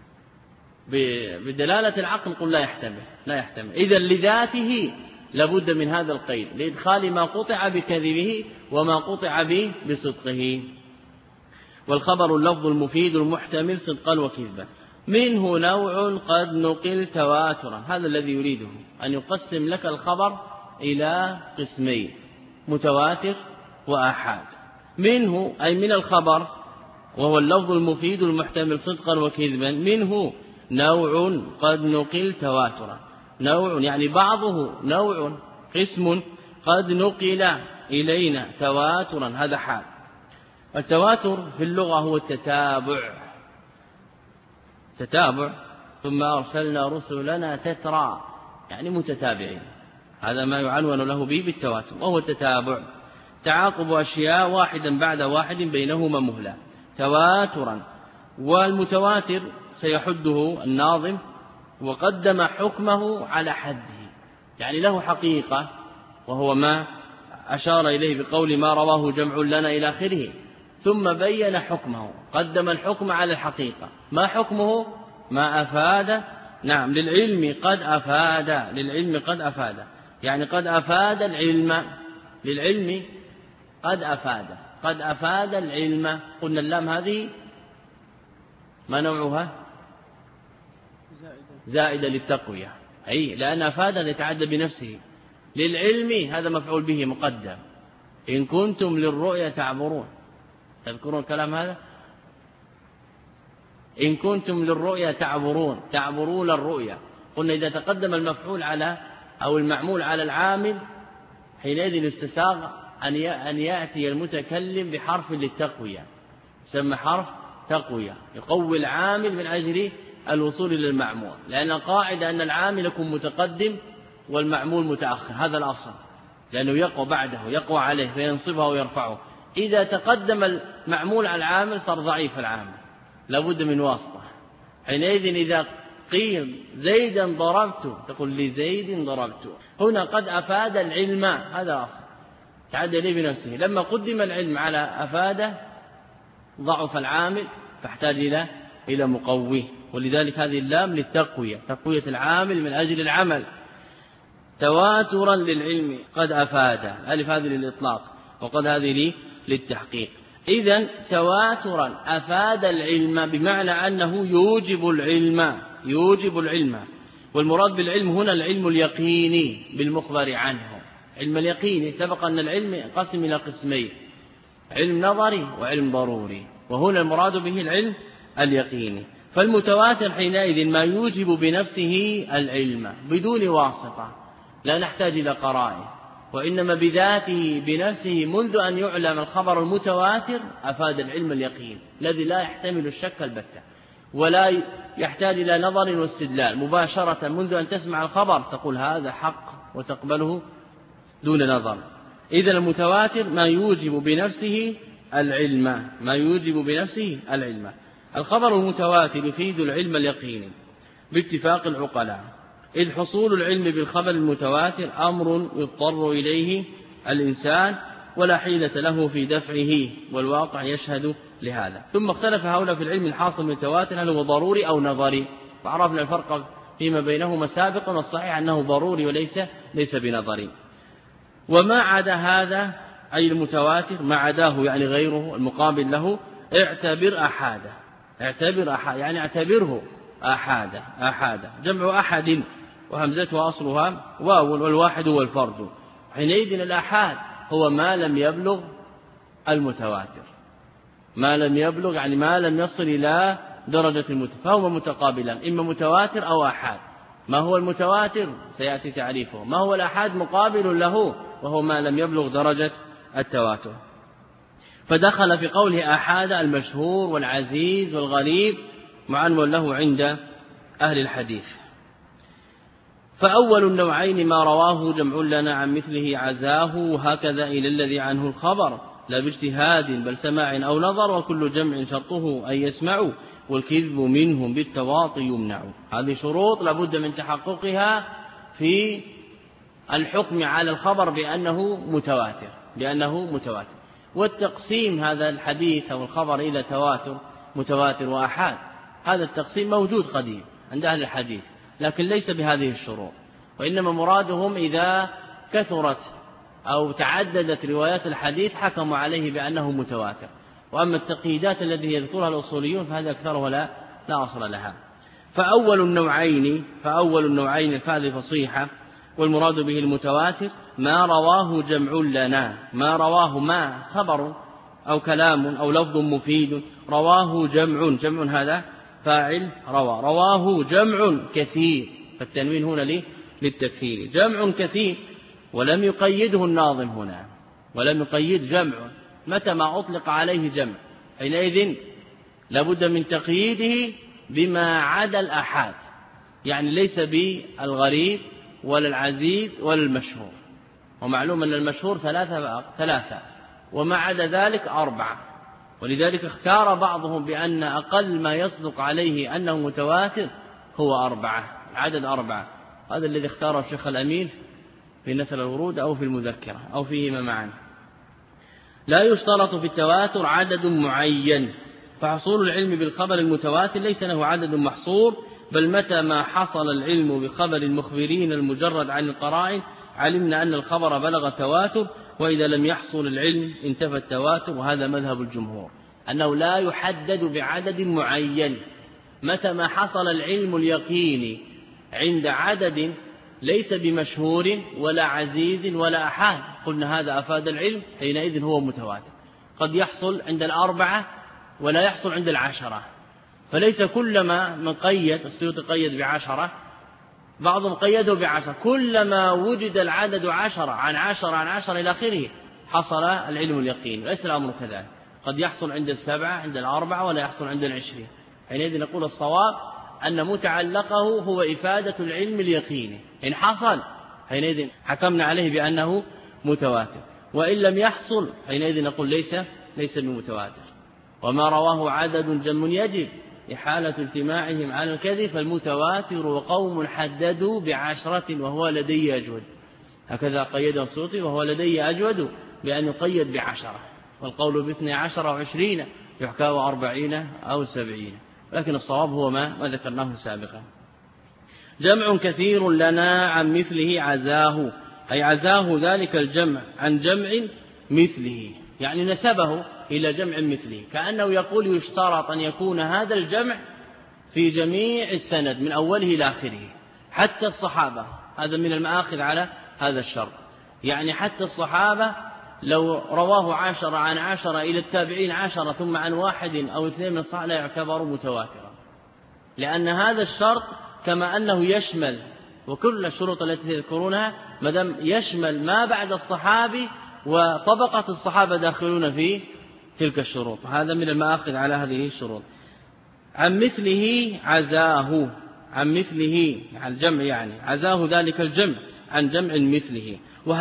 بدلالة العقل نقول لا يحتمل. إذن لذاته لابد من هذا القيد لإدخال ما قطع بكذبه وما قطع به بصدقه. والخبر اللفظ المفيد المحتمل صدقا وكذبا، منه نوع قد نقل تواترا. هذا الذي يريده أن يقسم لك الخبر إلى قسمين، متواتر وآحاد. منه أي من الخبر، وهو اللفظ المفيد المحتمل صدقا وكذبا، منه نوع قد نقل تواترا. نوع يعني بعضه نوع، قسم قد نقل إلينا تواترا، هذا حال. التواتر في اللغة هو التتابع، ثم أرسلنا رسلنا تترى يعني متتابعين، هذا ما يعنون له به بالتواتر، وهو التتابع تعاقب أشياء واحدا بعد واحد بينهما مهلة تواترا. والمتواتر سيحده الناظم وقدم حكمه على حده، يعني له حقيقة وهو ما أشار إليه بقول ما رواه جمع لنا إلى آخره، ثم بين حكمه، قدم الحكم على الحقيقة. ما حكمه؟ ما أفاد، نعم للعلم قد أفاد، يعني قد أفاد العلم، للعلم قد أفاد العلم. قلنا اللام هذه ما نوعها؟ زائدة للتقوية، أي لأن أفاد يتعدى بنفسه. للعلم هذا مفعول به مقدم، إن كنتم للرؤيا تعبرون، تذكرون الكلام هذا؟ إن كنتم للرؤيا تعبرون الرؤيا. قلنا إذا تقدم المفعول على أو المعمول على العامل حينئذ استساغ أن يأتي المتكلم بحرف للتقوية، يسمى حرف تقوية، يقوي العامل من أجل الوصول إلى المعمول، لأن القاعدة أن العامل يكون متقدم والمعمول متأخر، هذا الأصل، لأنه يقوى بعده، يقوى عليه فينصبه ويرفعه. إذا تقدم المعمول على العامل صار ضعيف العامل، لابد من واسطة. حينئذ إذا قيل زيدا ضربت تقول لزيد ضربت، هنا قد أفاد العلم، هذا أصل تعدى لي بنفسه. لما قدم العلم على أفاده ضعف العامل فاحتاج إلى مقويه، ولذلك هذه اللام للتقوية، تقوية العامل من أجل العمل. تواترا للعلم قد أفاد، ألف هذه للإطلاق وقد هذه للتحقيق. إذن تواترا أفاد العلم بمعنى أنه يوجب العلم. والمراد بالعلم هنا العلم اليقيني بالمخبر عنه. علم اليقيني سبق أن العلم ينقسم إلى قسمين، علم نظري وعلم ضروري، وهنا المراد به العلم اليقيني. فالمتواتر حينئذ ما يوجب بنفسه العلم بدون واسطة، لا نحتاج إلى قرائن، وإنما بذاته بنفسه منذ أن يعلم الخبر المتواتر أفاد العلم اليقين الذي لا يحتمل الشك البتة، ولا يحتاج إلى نظر واستدلال، مباشرة منذ أن تسمع الخبر تقول هذا حق وتقبله دون نظر. إذن المتواتر ما يوجب بنفسه العلم. الخبر المتواتر يفيد العلم اليقيني باتفاق العقلاء، إذ حصول العلم بالخبر المتواتر أمر يضطر إليه الإنسان ولا حيلة له في دفعه، والواقع يشهد لهذا. ثم اختلف هؤلاء في العلم الحاصل المتواتر هل هو ضروري أو نظري، وعرفنا الفرق فيما بينهما سابقا، والصحيح أنه ضروري وليس بنظري. وما عدا هذا أي المتواتر، ما عداه يعني غيره المقابل له، اعتبر أحاده يعني اعتبره أحاده، جمع أحد وهمزتها أصلها واو، والواحد هو الفرد. حينئذ الأحاد هو ما لم يبلغ المتواتر، ما لم يبلغ يعني ما لم يصل إلى درجة المتواتر، فهما متقابلان، إما متواتر أو أحاد. ما هو المتواتر؟ سيأتي تعريفه. ما هو الأحاد؟ مقابل له، وهو ما لم يبلغ درجة التواتر. فدخل في قوله أحاد المشهور والعزيز والغريب معنون له عند أهل الحديث. فأول النوعين ما رواه جمع لنا عن مثله عزاه، وهكذا إلى الذي عنه الخبر لا باجتهاد بل سماع أو نظر، وكل جمع شرطه أن يسمعوا، والكذب منهم بالتواطي يمنع. هذه شروط لابد من تحققها في الحكم على الخبر بأنه متواتر. والتقسيم هذا الحديث أو الخبر إلى تواتر، متواتر وأحاد، هذا التقسيم موجود قديم عند أهل الحديث، لكن ليس بهذه الشروط، وإنما مرادهم إذا كثرت أو تعددت روايات الحديث حكموا عليه بأنه متواتر. وأما التقييدات التي يذكرها الأصوليون فهذا أكثرها لا أصل لها. فأول النوعين الفاء فصيحة، والمراد به المتواتر ما رواه جمع لنا. ما رواه ما خبر أو كلام أو لفظ مفيد، رواه جمع هذا فاعل رواه جمع كثير، فالتنوين هنا للتكثير، جمع كثير، ولم يقيده الناظم هنا، ولم يقيد جمع. متى ما أطلق عليه جمع حينئذ لابد من تقييده بما عدا الأحاد، يعني ليس بالغريب ولا العزيز ولا المشهور. ومعلوم أن المشهور ثلاثة وما عدا ذلك 4، ولذلك اختار بعضهم بأن أقل ما يصدق عليه أنه متواتر هو 4، عدد 4. هذا الذي اختاره الشيخ الأمين في نثر الورود أو في المذكرة أو فيهما معا. لا يشترط في التواتر عدد معين، فحصول العلم بالخبر المتواتر ليس له عدد محصور، بل متى ما حصل العلم بخبر المخبرين المجرد عن القرائن علمنا أن الخبر بلغ التواتر، وإذا لم يحصل العلم انتفى التواتر. وهذا مذهب الجمهور أنه لا يحدد بعدد معين، متى ما حصل العلم اليقيني عند عدد ليس بمشهور ولا عزيز ولا أحاد قلنا هذا أفاد العلم، حينئذ هو متواتر. قد يحصل عند 4 ولا يحصل عند 10، فليس كلما من قيد، السيوطي قيد ب10، بعضهم قيده ب10، كلما وجد العدد 10 عن 10 عن 10 إلى آخره حصل العلم اليقين. ليس الأمر كذلك، قد يحصل عند 7 عند 4 ولا يحصل عند 20. حينئذ نقول الصواب أن متعلقه هو إفادة العلم اليقيني، إن حصل حينئذ حكمنا عليه بأنه متواتر، وإن لم يحصل حينئذ نقول ليس بمتواتر. وما رواه عدد جم يجب إحالة اجتماعهم على الكذب، فالمتواتر وقوم حددوا ب10 وهو لدي أجود. هكذا قيده السيوطي، وهو لدي أجود بأن يقيد ب10، والقول ب12 و20 يحكى 40 أو 70، لكن الصواب هو ما ذكرناه سابقا. جمع كثير لنا عن مثله عزاه، أي عزاه ذلك الجمع عن جمع مثله، يعني نسبه إلى جمع مثله، كأنه يقول يشترط أن يكون هذا الجمع في جميع السند من أوله إلى آخره، حتى الصحابة. هذا من المآخذ على هذا الشرط، يعني حتى الصحابة لو رواه 10 عن 10 إلى التابعين 10 ثم عن 1 أو 2 من الصحابة لا يعتبر متواترا، لأن هذا الشرط كما أنه يشمل، وكل الشروط التي تذكرونها مدام يشمل ما بعد الصحابي وطبقة الصحابة داخلون في تلك الشروط، هذا من المآخذ على هذه الشروط. عن مثله عزاه، عن مثله عن الجمع، يعني عزاه ذلك الجمع عن جمع مثله.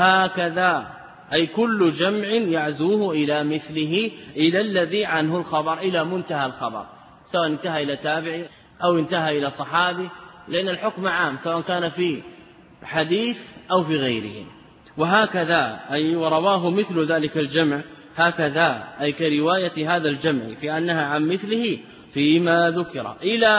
وهكذا أي كل جمع يعزوه إلى مثله، إلى الذي عنه الخبر، إلى منتهى الخبر، سواء انتهى إلى تابع أو انتهى إلى صحابي، لأن الحكم عام سواء كان في حديث أو في غيره. وهكذا أي ورواه مثل ذلك الجمع، هكذا أي كرواية هذا الجمع في أنها عن مثله فيما ذكر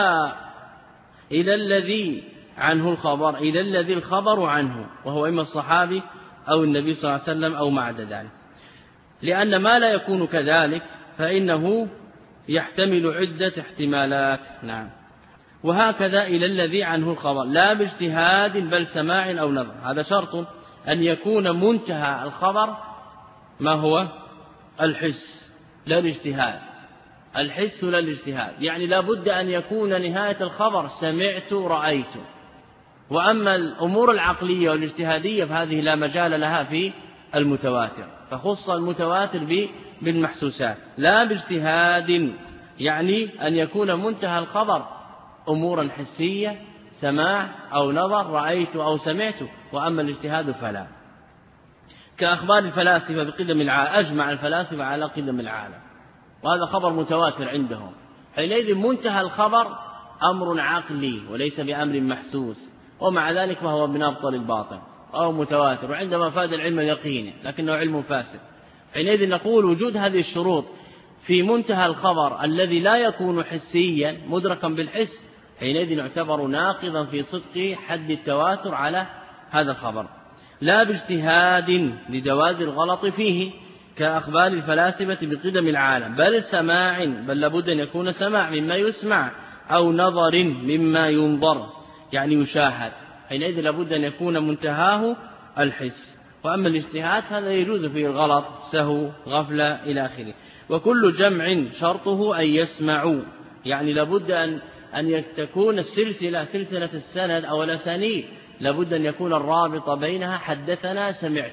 إلى الذي عنه الخبر، إلى الذي الخبر عنه، وهو إما الصحابي أو النبي صلى الله عليه وسلم أو ما عدا ذلك، لأن ما لا يكون كذلك فإنه يحتمل عدة احتمالات. نعم. وهكذا إلى الذي عنه الخبر لا باجتهاد بل سماع أو نظر، هذا شرط أن يكون منتهى الخبر ما هو الحس لا الاجتهاد، الحس لا الاجتهاد، يعني لا بد أن يكون نهاية الخبر سمعت رأيت. وأما الأمور العقلية والاجتهادية فهذه لا مجال لها في المتواتر، فخص المتواتر بالمحسوسات لا باجتهاد، يعني أن يكون منتهى الخبر أمورا حسية سماع أو نظر رأيت أو سمعت. وأما الاجتهاد فلا، كأخبار الفلاسفة بقدم العالم، أجمع الفلاسفة على قدم العالم، وهذا خبر متواتر عندهم. حينئذ منتهى الخبر أمر عقلي وليس بأمر محسوس، ومع ذلك فهو من أبطل الباطل أو متواتر، وعندما فاد العلم اليقيني لكنه علم فاسد. حينئذ نقول وجود هذه الشروط في منتهى الخبر الذي لا يكون حسيا مدركا بالحس، حينئذ يعتبر ناقضا في صدق حد التواتر على هذا الخبر، لا باجتهاد لجواز الغلط فيه كأخبار الفلاسفة بقدم العالم، بل سماع، بل لابد أن يكون سماع مما يسمع، أو نظر مما ينظر يعني يشاهد، حينئذ لابد أن يكون منتهاه الحس. وأما الاجتهاد هذا يجوز فيه الغلط، سهو، غفلة إلى آخره. وكل جمع شرطه أن يسمعوا، يعني لابد أن تكون سلسلة السند أو الأسانيد لابد أن يكون الرابط بينها حدثنا سمعت.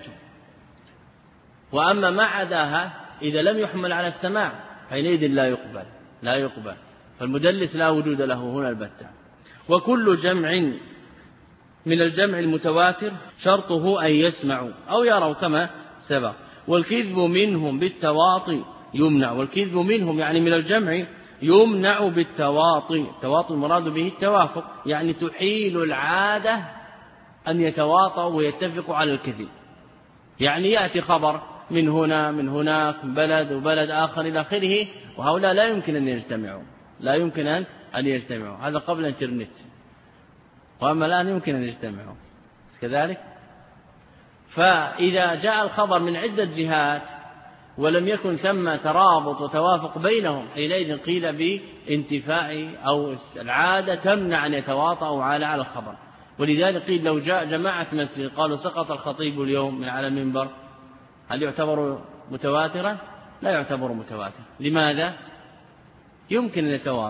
وأما ما عداها إذا لم يحمل على السماع حينئذ لا يقبل، فالمدلس لا وجود له هنا البتة. وكل جمع من الجمع المتواتر شرطه أن يسمعوا أو يروا كما سبق. والكذب منهم بالتواطي يمنع، والكذب منهم يعني من الجمع يمنع بالتواطي. التواطي المراد به التوافق، يعني تحيل العادة أن يتواطوا ويتفقوا على الكذب، يعني يأتي خبر من هنا من هناك بلد وبلد آخر إلى آخره، وهؤلاء لا يمكن أن يجتمعوا، هذا قبل الإنترنت، وأما الآن يمكن أن يجتمعوا كذلك. فإذا جاء الخبر من عدة جهات ولم يكن ثم ترابط وتوافق بينهم حينئذ قيل بانتفاء أو العادة تمنع أن يتواطؤوا على الخبر. ولذلك قيل لو جاء جماعة مسجد قالوا سقط الخطيب اليوم من على المنبر، هل يعتبر متواترا؟ لا يعتبر متواتر. لماذا؟ يمكن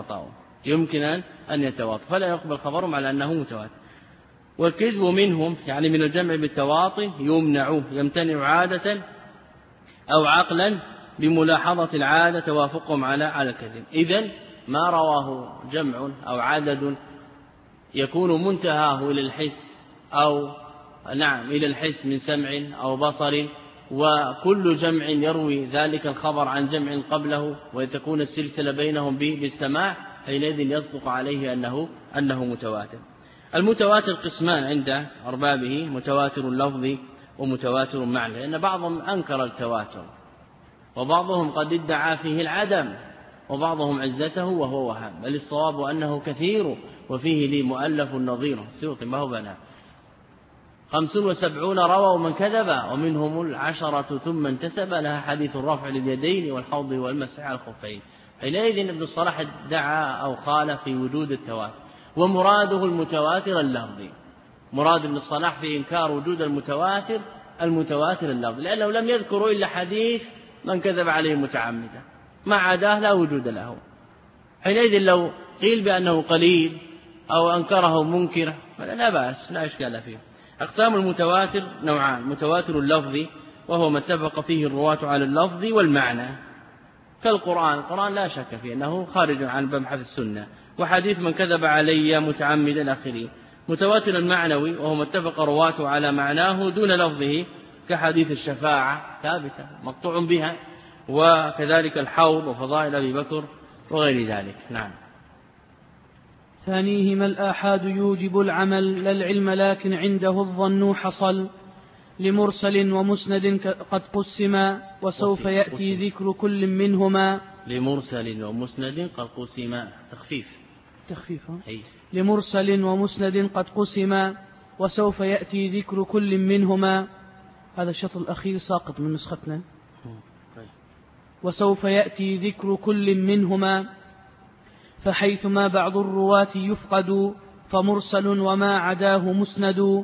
أن يتواطؤوا فلا يقبل خبرهم على أنه متواتر. والكذب منهم يعني من الجمع بالتواطي يمتنع عادة أو عقلا بملاحظة العادة توافقهم على الكذب. إذن ما رواه جمع أو عدد يكون منتهاه إلى الحس أو إلى الحس من سمع أو بصر، وكل جمع يروي ذلك الخبر عن جمع قبله وتكون السلسلة بينهم بالسماع، حينئذ يصدق عليه أنه متواتر. المتواتر قسمان عند أربابه، متواتر اللفظ ومتواتر معنى، لأن بعضهم أنكر التواتر وبعضهم قد ادعى فيه العدم وبعضهم عزته وهو وهم، بل الصواب أنه كثير وفيه لي مؤلف نظير السيوطي ما هو بنا 75 رووا من كذب، ومنهم 10 ثم انتسب لها حديث الرفع لليدين والحوض والمسح على الخفين. حينئذ ابن الصلاح ادعى أو قال في وجود التواتر، ومراده المتواتر اللفظي. مراد ابن الصلاح في إنكار وجود المتواتر اللفظي، لأنه لم يذكروا إلا حديث من كذب عليه متعمدا، ما عداه لا وجود له. حينئذ لو قيل بأنه قليل أو أنكره منكر فلا بأس، لا إشكال فيه. أقسام المتواتر نوعان: متواتر اللفظي وهو ما اتفق فيه الرواة على اللفظ والمعنى، كالقرآن لا شك فيه أنه خارج عن مبحث السنة، وحديث من كذب علي متعمدا آخره. متواتر المعنوي وهو ما اتفق رواته على معناه دون لفظه، كحديث الشفاعة ثابتة مقطوع بها، وكذلك الحوض وفضائل أبي بكر وغير ذلك. نعم. ثانيهما الآحاد يوجب العمل لا العلم، لكن عنده الظن حصل، لمرسل ومسند قد قسما، وسوف يأتي ذكر كل منهما. لمرسل ومسند قد قسما، تخفيف لمرسل ومسند قد قسما، وسوف يأتي ذكر كل منهما. هذا الشطر الأخير ساقط من نسختنا. وسوف يأتي ذكر كل منهما، فحيثما بعض الرواة يفقد، فمرسل وما عداه مسند،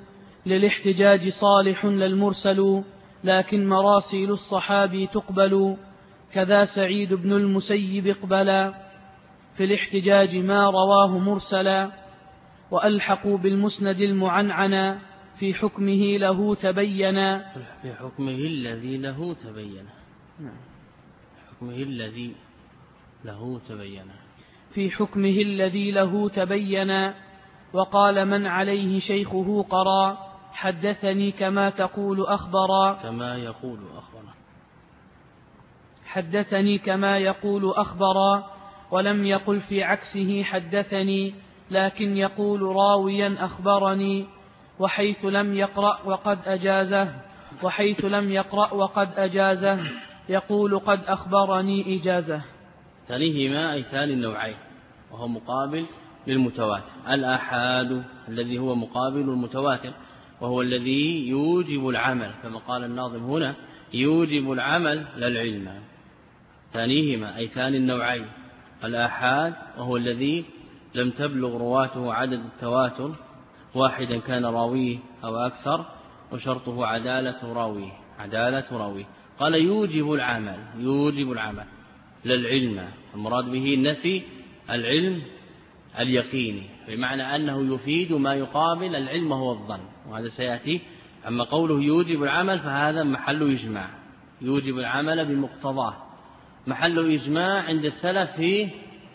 للاحتجاج صالح للمرسل، لكن مراسيل الصحابي تقبل، كذا سعيد بن المسيب اقبلا في الاحتجاج ما رواه مرسلا وألحقوا بالمسند المعنعنا في حكمه له تبينا في حكمه الذي له تبين حكمه الذي له تبين في حكمه الذي له تبينا وقال من عليه شيخه قرا حدثني كما تقول أخبرا كما يقول أخبرا حدثني كما يقول أخبرا ولم يقل في عكسه حدثني لكن يقول راويا أخبرني وحيث لم يقرأ وقد أجازه يقول قد أخبرني إجازة. ثانيهما أي ثاني النوعين وهو مقابل للمتواتر. الآحاد الذي هو مقابل المتواتر وهو الذي يوجب العمل كما قال الناظم هنا يوجب العمل للعلم. ثانيهما أي ثاني النوعين الآحاد وهو الذي لم تبلغ رواته عدد التواتر واحدا كان راويه أو أكثر وشرطه عدالة راويه قال يوجب العمل للعلم. المراد به النفي العلم اليقيني بمعنى أنه يفيد ما يقابل العلم هو الظن وهذا سيأتي. أما قوله يوجب العمل فهذا محل إجماع يوجب العمل بمقتضاه محل إجماع عند السلف في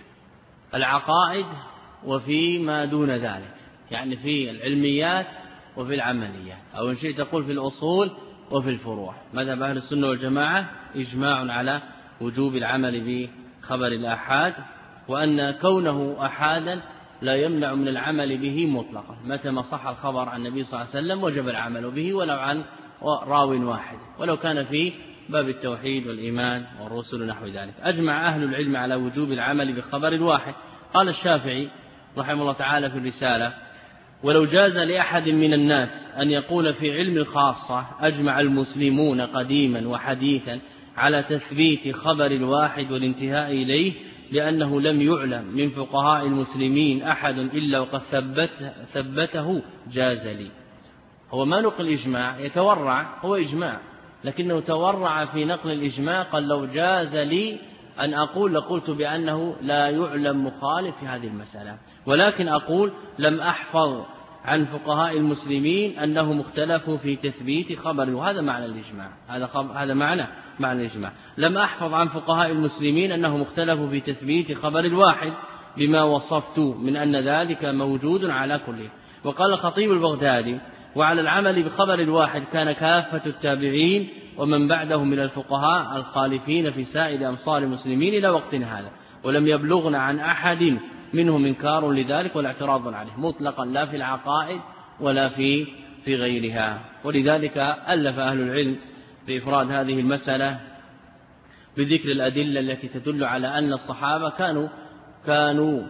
العقائد وفي ما دون ذلك يعني في العلميات وفي العمليات أو إن شئت تقول في الأصول وفي الفروع. مذهب أهل السنة والجماعة إجماع على وجوب العمل بخبر الآحاد وأن كونه أحادا لا يمنع من العمل به مطلقا متى ما صح الخبر عن النبي صلى الله عليه وسلم وجب العمل به ولو عن راو واحد ولو كان في باب التوحيد والإيمان والرسل نحو ذلك. أجمع أهل العلم على وجوب العمل بخبر الواحد. قال الشافعي رحمه الله تعالى في الرسالة ولو جاز لأحد من الناس أن يقول في علم الخاصة أجمع المسلمون قديما وحديثا على تثبيت خبر الواحد والانتهاء إليه لأنه لم يعلم من فقهاء المسلمين أحد إلا وقد ثبته جاز لي. هو ما نقل إجماع يتورع هو إجماع لكنه تورع في نقل الإجماع قال لو جاز لي أن أقول لقلت بأنه لا يعلم مخالف في هذه المسألة ولكن أقول لم أحفظ عن فقهاء المسلمين أنهم اختلفوا في تثبيت خبر وهذا معنى الإجماع هذا معنى الإجماع. لم أحفظ عن فقهاء المسلمين أنهم اختلفوا في تثبيت خبر الواحد بما وصفت من أن ذلك موجود على كله. وقال الخطيب البغدادي وعلى العمل بخبر الواحد كان كافة التابعين ومن بعدهم من الفقهاء الخالفين في سائر أمصار المسلمين إلى وقتنا هذا ولم يبلغنا عن أحد منهم إنكار لذلك ولا اعتراض عليه مطلقا لا في العقائد ولا في غيرها. ولذلك ألف أهل العلم بإفراد هذه المسألة بذكر الأدلة التي تدل على أن الصحابة كانوا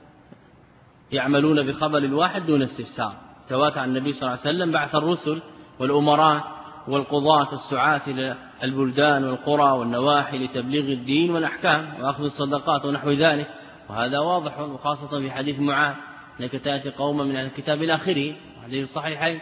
يعملون بخبر الواحد دون استفسار. تواتر عن النبي صلى الله عليه وسلم بعث الرسل والأمراء والقضاة السعاة إلى البلدان والقرى والنواحي لتبليغ الدين والأحكام وأخذ الصدقات ونحو ذلك وهذا واضح وخاصة في حديث معاذ أنك تأتي قوما من الكتاب الآخرين حديث الصحيحين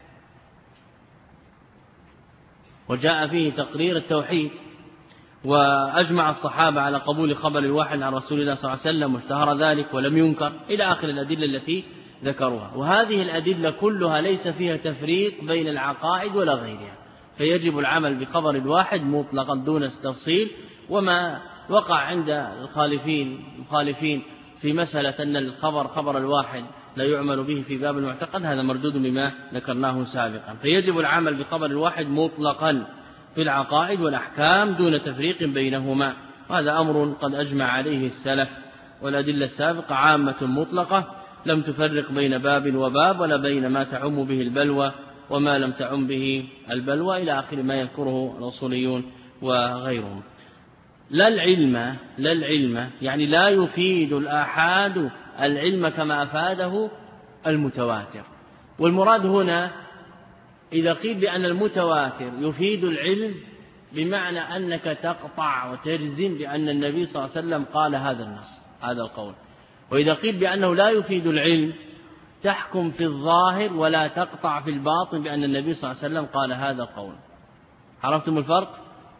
وجاء فيه تقرير التوحيد وأجمع الصحابة على قبول خبر الواحد عن رسول الله صلى الله عليه وسلم واشتهر ذلك ولم ينكر إلى آخر الأدلة التي ذكروها. وهذه الأدلة كلها ليس فيها تفريق بين العقائد ولا غيرها فيجب العمل بخبر الواحد مطلقا دون تفصيل. وما وقع عند المخالفين في مسألة أن الخبر خبر الواحد لا يعمل به في باب المعتقد هذا مردود بما ذكرناه سابقا. فيجب العمل بخبر الواحد مطلقا في العقائد والأحكام دون تفريق بينهما وهذا أمر قد أجمع عليه السلف والأدلة السابقة عامة مطلقة لم تفرق بين باب وباب ولا بين ما تعم به البلوى وما لم تعم به البلوى إلى آخر ما يذكره الأصوليون وغيرهم. لا العلم يعني لا يفيد الآحاد العلم كما أفاده المتواتر. والمراد هنا إذا قيل بأن المتواتر يفيد العلم بمعنى أنك تقطع وتجزم بأن النبي صلى الله عليه وسلم قال هذا النص هذا القول. وإذا قيل بأنه لا يفيد العلم تحكم في الظاهر ولا تقطع في الباطن بأن النبي صلى الله عليه وسلم قال هذا القول. عرفتم الفرق؟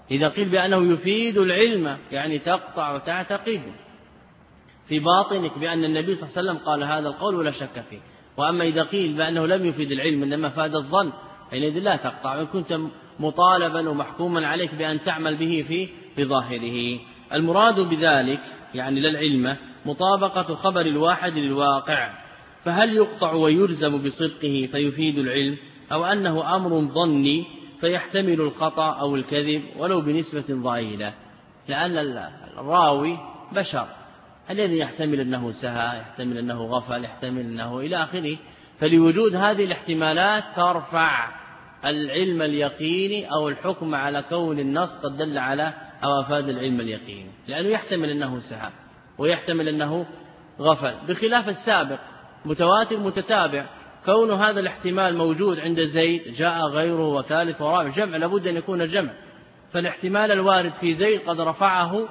إذا قيل بأنه يفيد العلم يعني تقطع وتعتقد في باطنك بأن النبي صلى الله عليه وسلم قال هذا القول ولا شك فيه. وأما إذا قيل بأنه لم يفيد العلم إنما فاد الظن حينئذ لا تقطع، وإن كنت مطالبا ومحكوما عليك بأن تعمل به في ظاهره. المراد بذلك يعني للعلم مطابقة خبر الواحد للواقع، فهل يقطع ويلزم بصدقه فيفيد العلم، أو أنه أمر ظني فيحتمل الخطأ أو الكذب ولو بنسبة ضئيلة؟ لأن الراوي بشر، الذي يحتمل أنه سهى، يحتمل أنه غفل، يحتمل أنه إلى آخره. فلوجود هذه الاحتمالات ترفع العلم اليقيني أو الحكم على كون النص قد دل على أو أفاد العلم اليقيني، لأنه يحتمل أنه سهى ويحتمل أنه غفل، بخلاف السابق متواتر متتابع. كون هذا الاحتمال موجود عند زيد جاء غيره وثالث ورابع، جمع لابد أن يكون جمع، فالاحتمال الوارد في زيد قد رفعه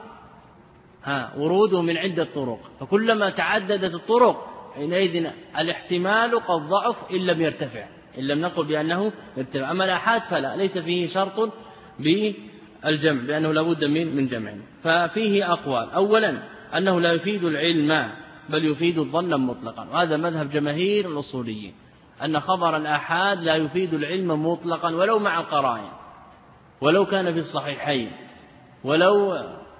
وروده من عدة طرق، فكلما تعددت الطرق حينئذ الاحتمال قد ضعف إن لم يرتفع، إن لم نقل بأنه يرتفع. أما الآحاد فلا، ليس فيه شرط بالجمع بأنه لابد من جمع. ففيه أقوال: أولا أنه لا يفيد العلم بل يفيد الظن مطلقا، وهذا مذهب جماهير الأصوليين، أن خبر الآحاد لا يفيد العلم مطلقا ولو مع القرائن، ولو كان في الصحيحين، ولو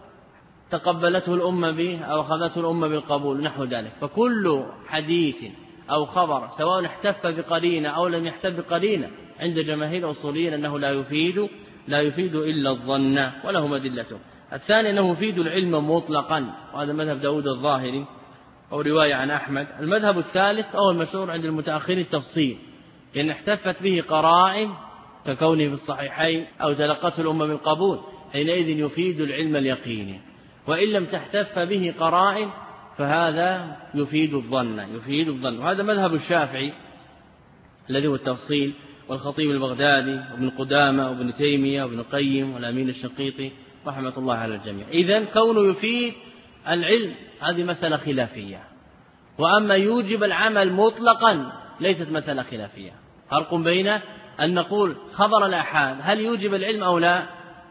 تقبلته الأمة به أو أخذته الأمة بالقبول نحو ذلك. فكل حديث أو خبر سواء احتف بقرينة أو لم يحتف بقرينة عند جماهير الأصوليين أنه لا يفيد إلا الظن، ولهم أدلته. الثاني أنه يفيد العلم مطلقا، وهذا مذهب داود الظاهري أو رواية عن أحمد. المذهب الثالث أو المشهور عند المتأخرين التفصيل، إن احتفت به قرائن ككونه في الصحيحين أو تلقته الأمة بالقبول حينئذ يفيد العلم اليقيني، وإن لم تحتف به قرائن فهذا يفيد الظن. وهذا مذهب الشافعي الذي هو التفصيل، والخطيب البغدادي وابن قدامة وابن تيمية وابن القيم والأمين الشنقيطي رحمة الله على الجميع. إذن كونه يفيد العلم هذه مسألة خلافية، وأما يوجب العمل مطلقا ليست مسألة خلافية. فرق بين أن نقول خبر الآحاد هل يوجب العلم أو لا،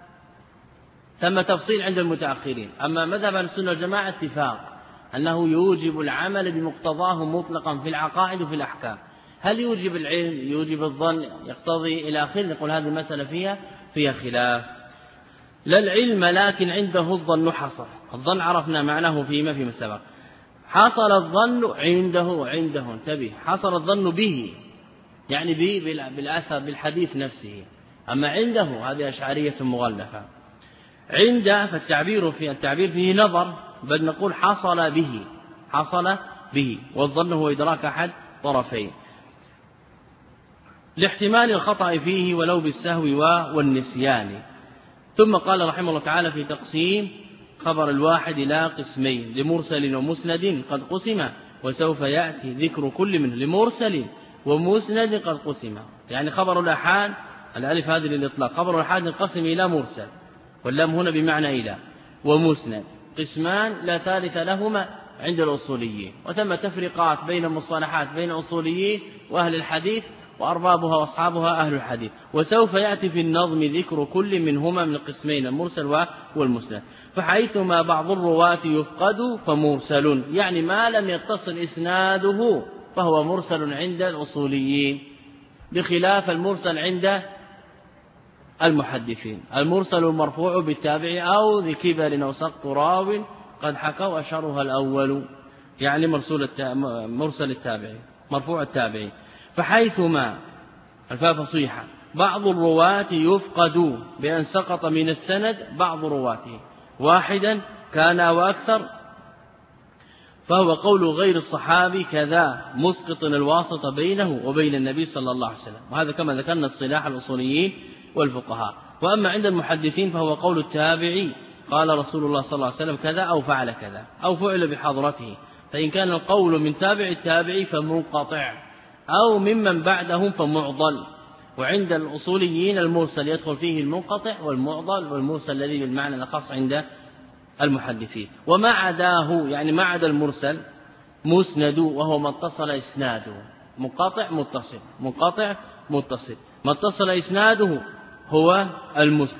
ثم تفصيل عند المتأخرين. أما مذهب السنة والجماعة اتفاق أنه يوجب العمل بمقتضاه مطلقا في العقائد وفي الأحكام. هل يوجب العلم، يوجب الظن، يقتضي إلى آخره، نقول هذه المسألة فيها خلاف. لا العلم لكن عنده الظن حصل. الظن عرفنا معناه فيما سبق. حصل الظن عنده انتبه، حصل الظن به يعني بالأثر بالحديث نفسه. أما عنده هذه أشعرية مغلفة. عند فالتعبير فيه نظر، بل نقول حصل به، والظن هو إدراك أحد طرفين لاحتمال الخطأ فيه ولو بالسهو والنسيان. ثم قال رحمه الله تعالى في تقسيم خبر الواحد إلى قسمين: لمرسل ومسند قد قسم، وسوف يأتي ذكر كل منه. لمرسل ومسند قد قسم، يعني خبر الآحاد، الألف هذه للإطلاق، خبر الآحاد انقسم إلى مرسل، واللام هنا بمعنى إلى، ومسند، قسمان لا ثالث لهما عند الأصوليين. وتم تفرقات بين المصطلحات بين الأصوليين وأهل الحديث، وأربابها وأصحابها أهل الحديث. وسوف يأتي في النظم ذكر كل منهما من القسمين المرسل والمسند. فحيثما بعض الرواة يفقد فمرسل، يعني ما لم يتصل إسناده فهو مرسل عند الأصوليين، بخلاف المرسل عند المحدثين. المرسل المرفوع بالتابع أو ذي كبر أو سقط راو قد حكوا أشهرها الأول، يعني مرسل التابعي مرفوع التابعي. فحيثما الفاء فصيحة بعض الرواة يفقد بأن سقط من السند بعض رواته واحدا كان وأكثر، فهو قول غير الصحابي كذا مسقط الواسطة بينه وبين النبي صلى الله عليه وسلم. وهذا كما ذكرنا الصلاح الأصوليين والفقهاء. وأما عند المحدثين فهو قول التابعي قال رسول الله صلى الله عليه وسلم كذا أو فعل كذا أو فعل بحضرته، فإن كان القول من تابع التابعي فمنقطع، أو ممن بعدهم فمعضل. وعند الأصوليين المرسل يدخل فيه المنقطع والمعضل والمرسل الذي بالمعنى الأخص عند المحدثين. وما عداه يعني ما عدا المرسل مسند، وهو ما اتصل إسناده، منقطع متصل، ما اتصل إسناده هو المسند.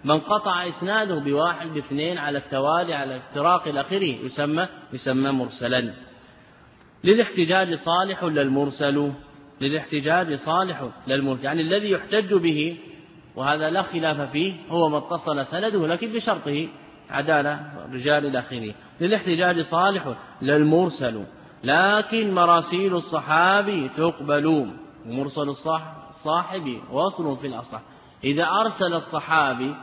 من قطع إسناده بواحد باثنين على التوالي على افتراق الأخير يسمى مرسلا. للاحتجاج صالح للمرسل، للاحتجاج صالح للمرسل، يعني الذي يحتج به وهذا لا خلاف فيه هو ما اتصل سنده لكن بشرطه عدالة رجال الآخرين. للاحتجاج صالح للمرسل لكن مراسيل الصحابي تقبل، ومرسل الصاحب وصل في الأصح. إذا أرسل الصحابي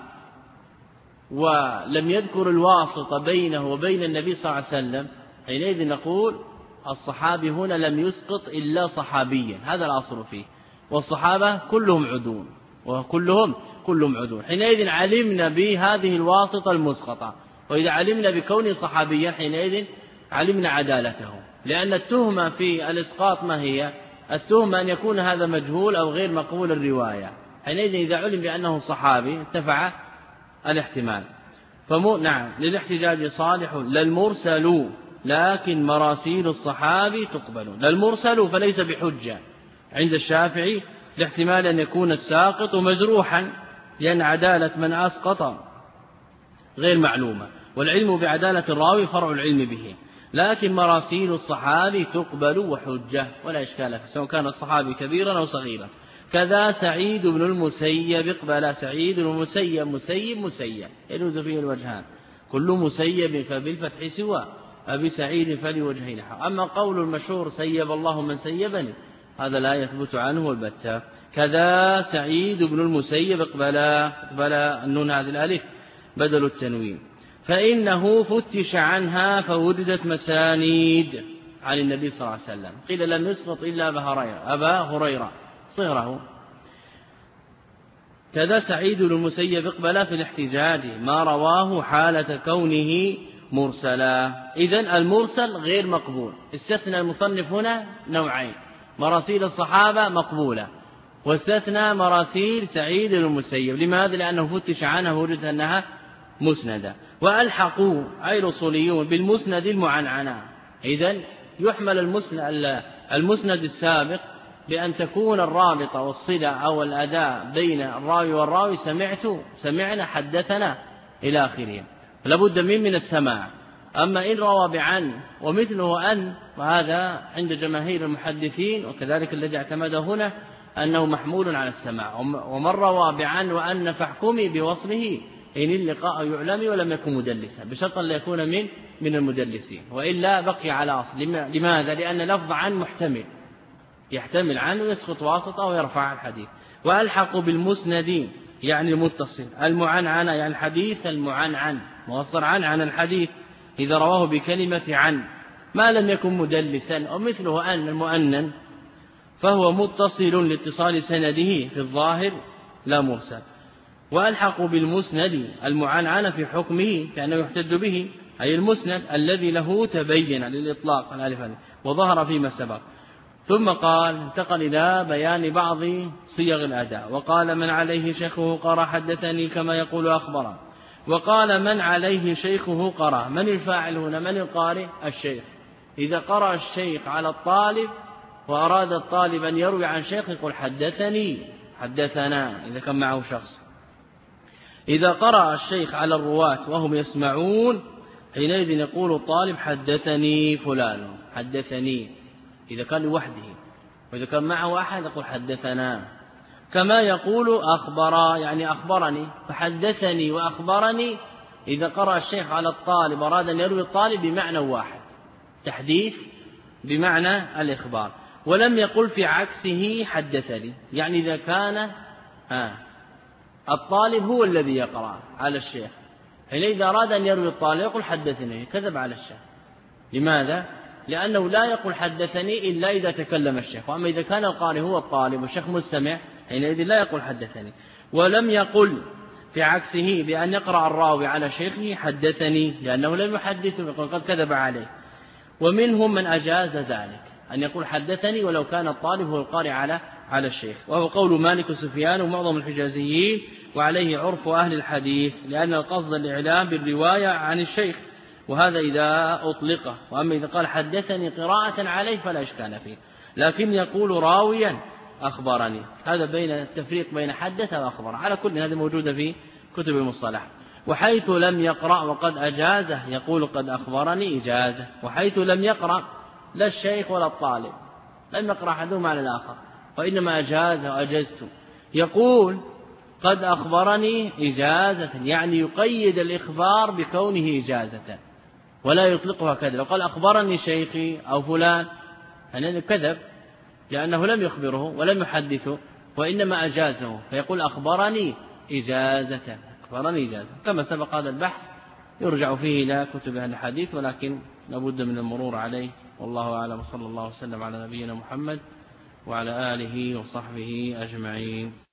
ولم يذكر الواسطة بينه وبين النبي صلى الله عليه وسلم حينئذ نقول الصحابي هنا لم يسقط إلا صحابيا، هذا الأصل فيه، والصحابة كلهم عدول كلهم عدول. حينئذ علمنا بهذه الواسطة المسقطة، وإذا علمنا بكونه صحابيا حينئذ علمنا عدالته، لأن التهمة في الإسقاط ما هي؟ التهمة أن يكون هذا مجهول أو غير مقبول الرواية. حينئذ إذا علم بأنه صحابي انتفع الاحتمال. نعم للاحتجاج صالح للمرسل لكن مراسيل الصحابي تقبل. للمرسل فليس بحجة عند الشافعي لاحتمال أن يكون الساقط مجروحا، لأن عدالة من أسقط غير معلومة، والعلم بعدالة الراوي فرع العلم به. لكن مراسيل الصحابي تقبل وحجة ولا إشكال فيه، سواء كان الصحابي كبيرا أو صغيرا. كذا سعيد بن المسيب اقبل. سعيد بن المسيب مسيب يجوز فيه الوجهان، كل مسيب فبالفتح سوى أبي سعيد فلوجهين. أما قول المشهور سيب الله من سيبني هذا لا يثبت عنه البتة. كذا سعيد بن المسيب اقبل النون هذه الألف بدل التنوين، فإنه فتش عنها فوجدت مسانيد عن النبي صلى الله عليه وسلم. قيل لم يسقط إلا أبا هريرة صهره. كذا سعيد بن المسيب اقبل في الاحتجاج ما رواه حالة كونه مرسلا. إذن المرسل غير مقبول. استثنى المصنف هنا نوعين: مراسيل الصحابة مقبولة، واستثنى مراسيل سعيد بن المسيب. لماذا؟ لأنه فتش عنها وجد أنها مسندة. وألحقوا أي الأصوليون بالمسند المعنعنة. إذن يحمل المسند السابق بأن تكون الرابطة والصلة أو الأداء بين الراوي والراوي سمعنا حدثنا إلى آخره، لابد من السماع. أما إن روى بعن ومثله أن فهذا عند جماهير المحدثين وكذلك الذي اعتمد هنا أنه محمول على السماع. ومن روى بعن وأن فاحكمي بوصله إن اللقاء يعلم ولم يكن مدلسا، بشرط لا يكون من المدلسين، وإلا بقي على أصل. لماذا؟ لأن لفظ عن محتمل، يحتمل عنه يسقط واسطة ويرفع الحديث. وألحقوا بالمسندين يعني المتصل، المعنعنة يعني الحديث المعنعن مصدر عن الحديث إذا رواه بكلمة عن ما لم يكن مدلسا، ومثله أن المؤنن فهو متصل لاتصال سنده في الظاهر لا مرسل. وألحقوا بالمسند المعنعن في حكمه كأنه يحتج به، أي المسند الذي له تبين للإطلاق وظهر فيما سبق. ثم قال انتقل إلى بيان بعض صيغ الأداء. وقال من عليه شيخه قرأ حدثني كما يقول أخبره. وقال من عليه شيخه قرأ. من الفاعل هنا؟ من القارئ؟ الشيخ. إذا قرأ الشيخ على الطالب وأراد الطالب أن يروي عن شيخ يقول حدثني حدثنا إذا كان معه شخص. إذا قرأ الشيخ على الرواة وهم يسمعون حينئذ يقول الطالب حدثني فلان حدثني إذا كان لوحده، وإذا كان معه أحد يقول حدثنا. كما يقول أخبر يعني أخبرني، فحدثني وأخبرني إذا قرأ الشيخ على الطالب أراد أن يروي الطالب بمعنى واحد، تحديث بمعنى الإخبار. ولم يقل في عكسه حدثني، يعني إذا كان الطالب هو الذي يقرأ على الشيخ حينئذ أراد أن يروي الطالب يقول حدثني، كذب على الشيخ. لماذا؟ لأنه لا يقول حدثني إلا إذا تكلم الشيخ، وأما إذا كان القارئ هو الطالب والشيخ مستمع حينئذ لا يقول حدثني. ولم يقل في عكسه بأن يقرأ الراوي على شيخه حدثني، لأنه لم يحدثه يقول قد كذب عليه. ومنهم من أجاز ذلك أن يقول حدثني ولو كان الطالب هو القارئ على الشيخ، وهو قول مالك وسفيان ومعظم الحجازيين، وعليه عرف أهل الحديث، لأن القصد الإعلام بالرواية عن الشيخ، وهذا إذا أطلقه. وأما إذا قال حدثني قراءة عليه فلا إشكال فيه، لكن يقول راويا أخبرني، هذا بين التفريق بين حدث وأخبر. على كل هذا موجودة في كتب المصطلح. وحيث لم يقرأ وقد أجازه يقول قد أخبرني إجازة. وحيث لم يقرأ لا الشيخ ولا الطالب، لم يقرأ أحدهما على الآخر وإنما أجازه وأجزت، يقول قد أخبرني إجازة، يعني يقيد الإخبار بكونه إجازة ولا يطلقها كذا. لو قال أخبرني شيخي أو فلان أنه كذب، لأنه لم يخبره ولم يحدثه وإنما أجازه، فيقول أخبرني إجازة، أخبرني إجازة. كما سبق هذا البحث يرجع فيه إلى كتب أهل الحديث، ولكن لابد من المرور عليه. والله أعلم، صلى الله وسلم على نبينا محمد وعلى آله وصحبه أجمعين.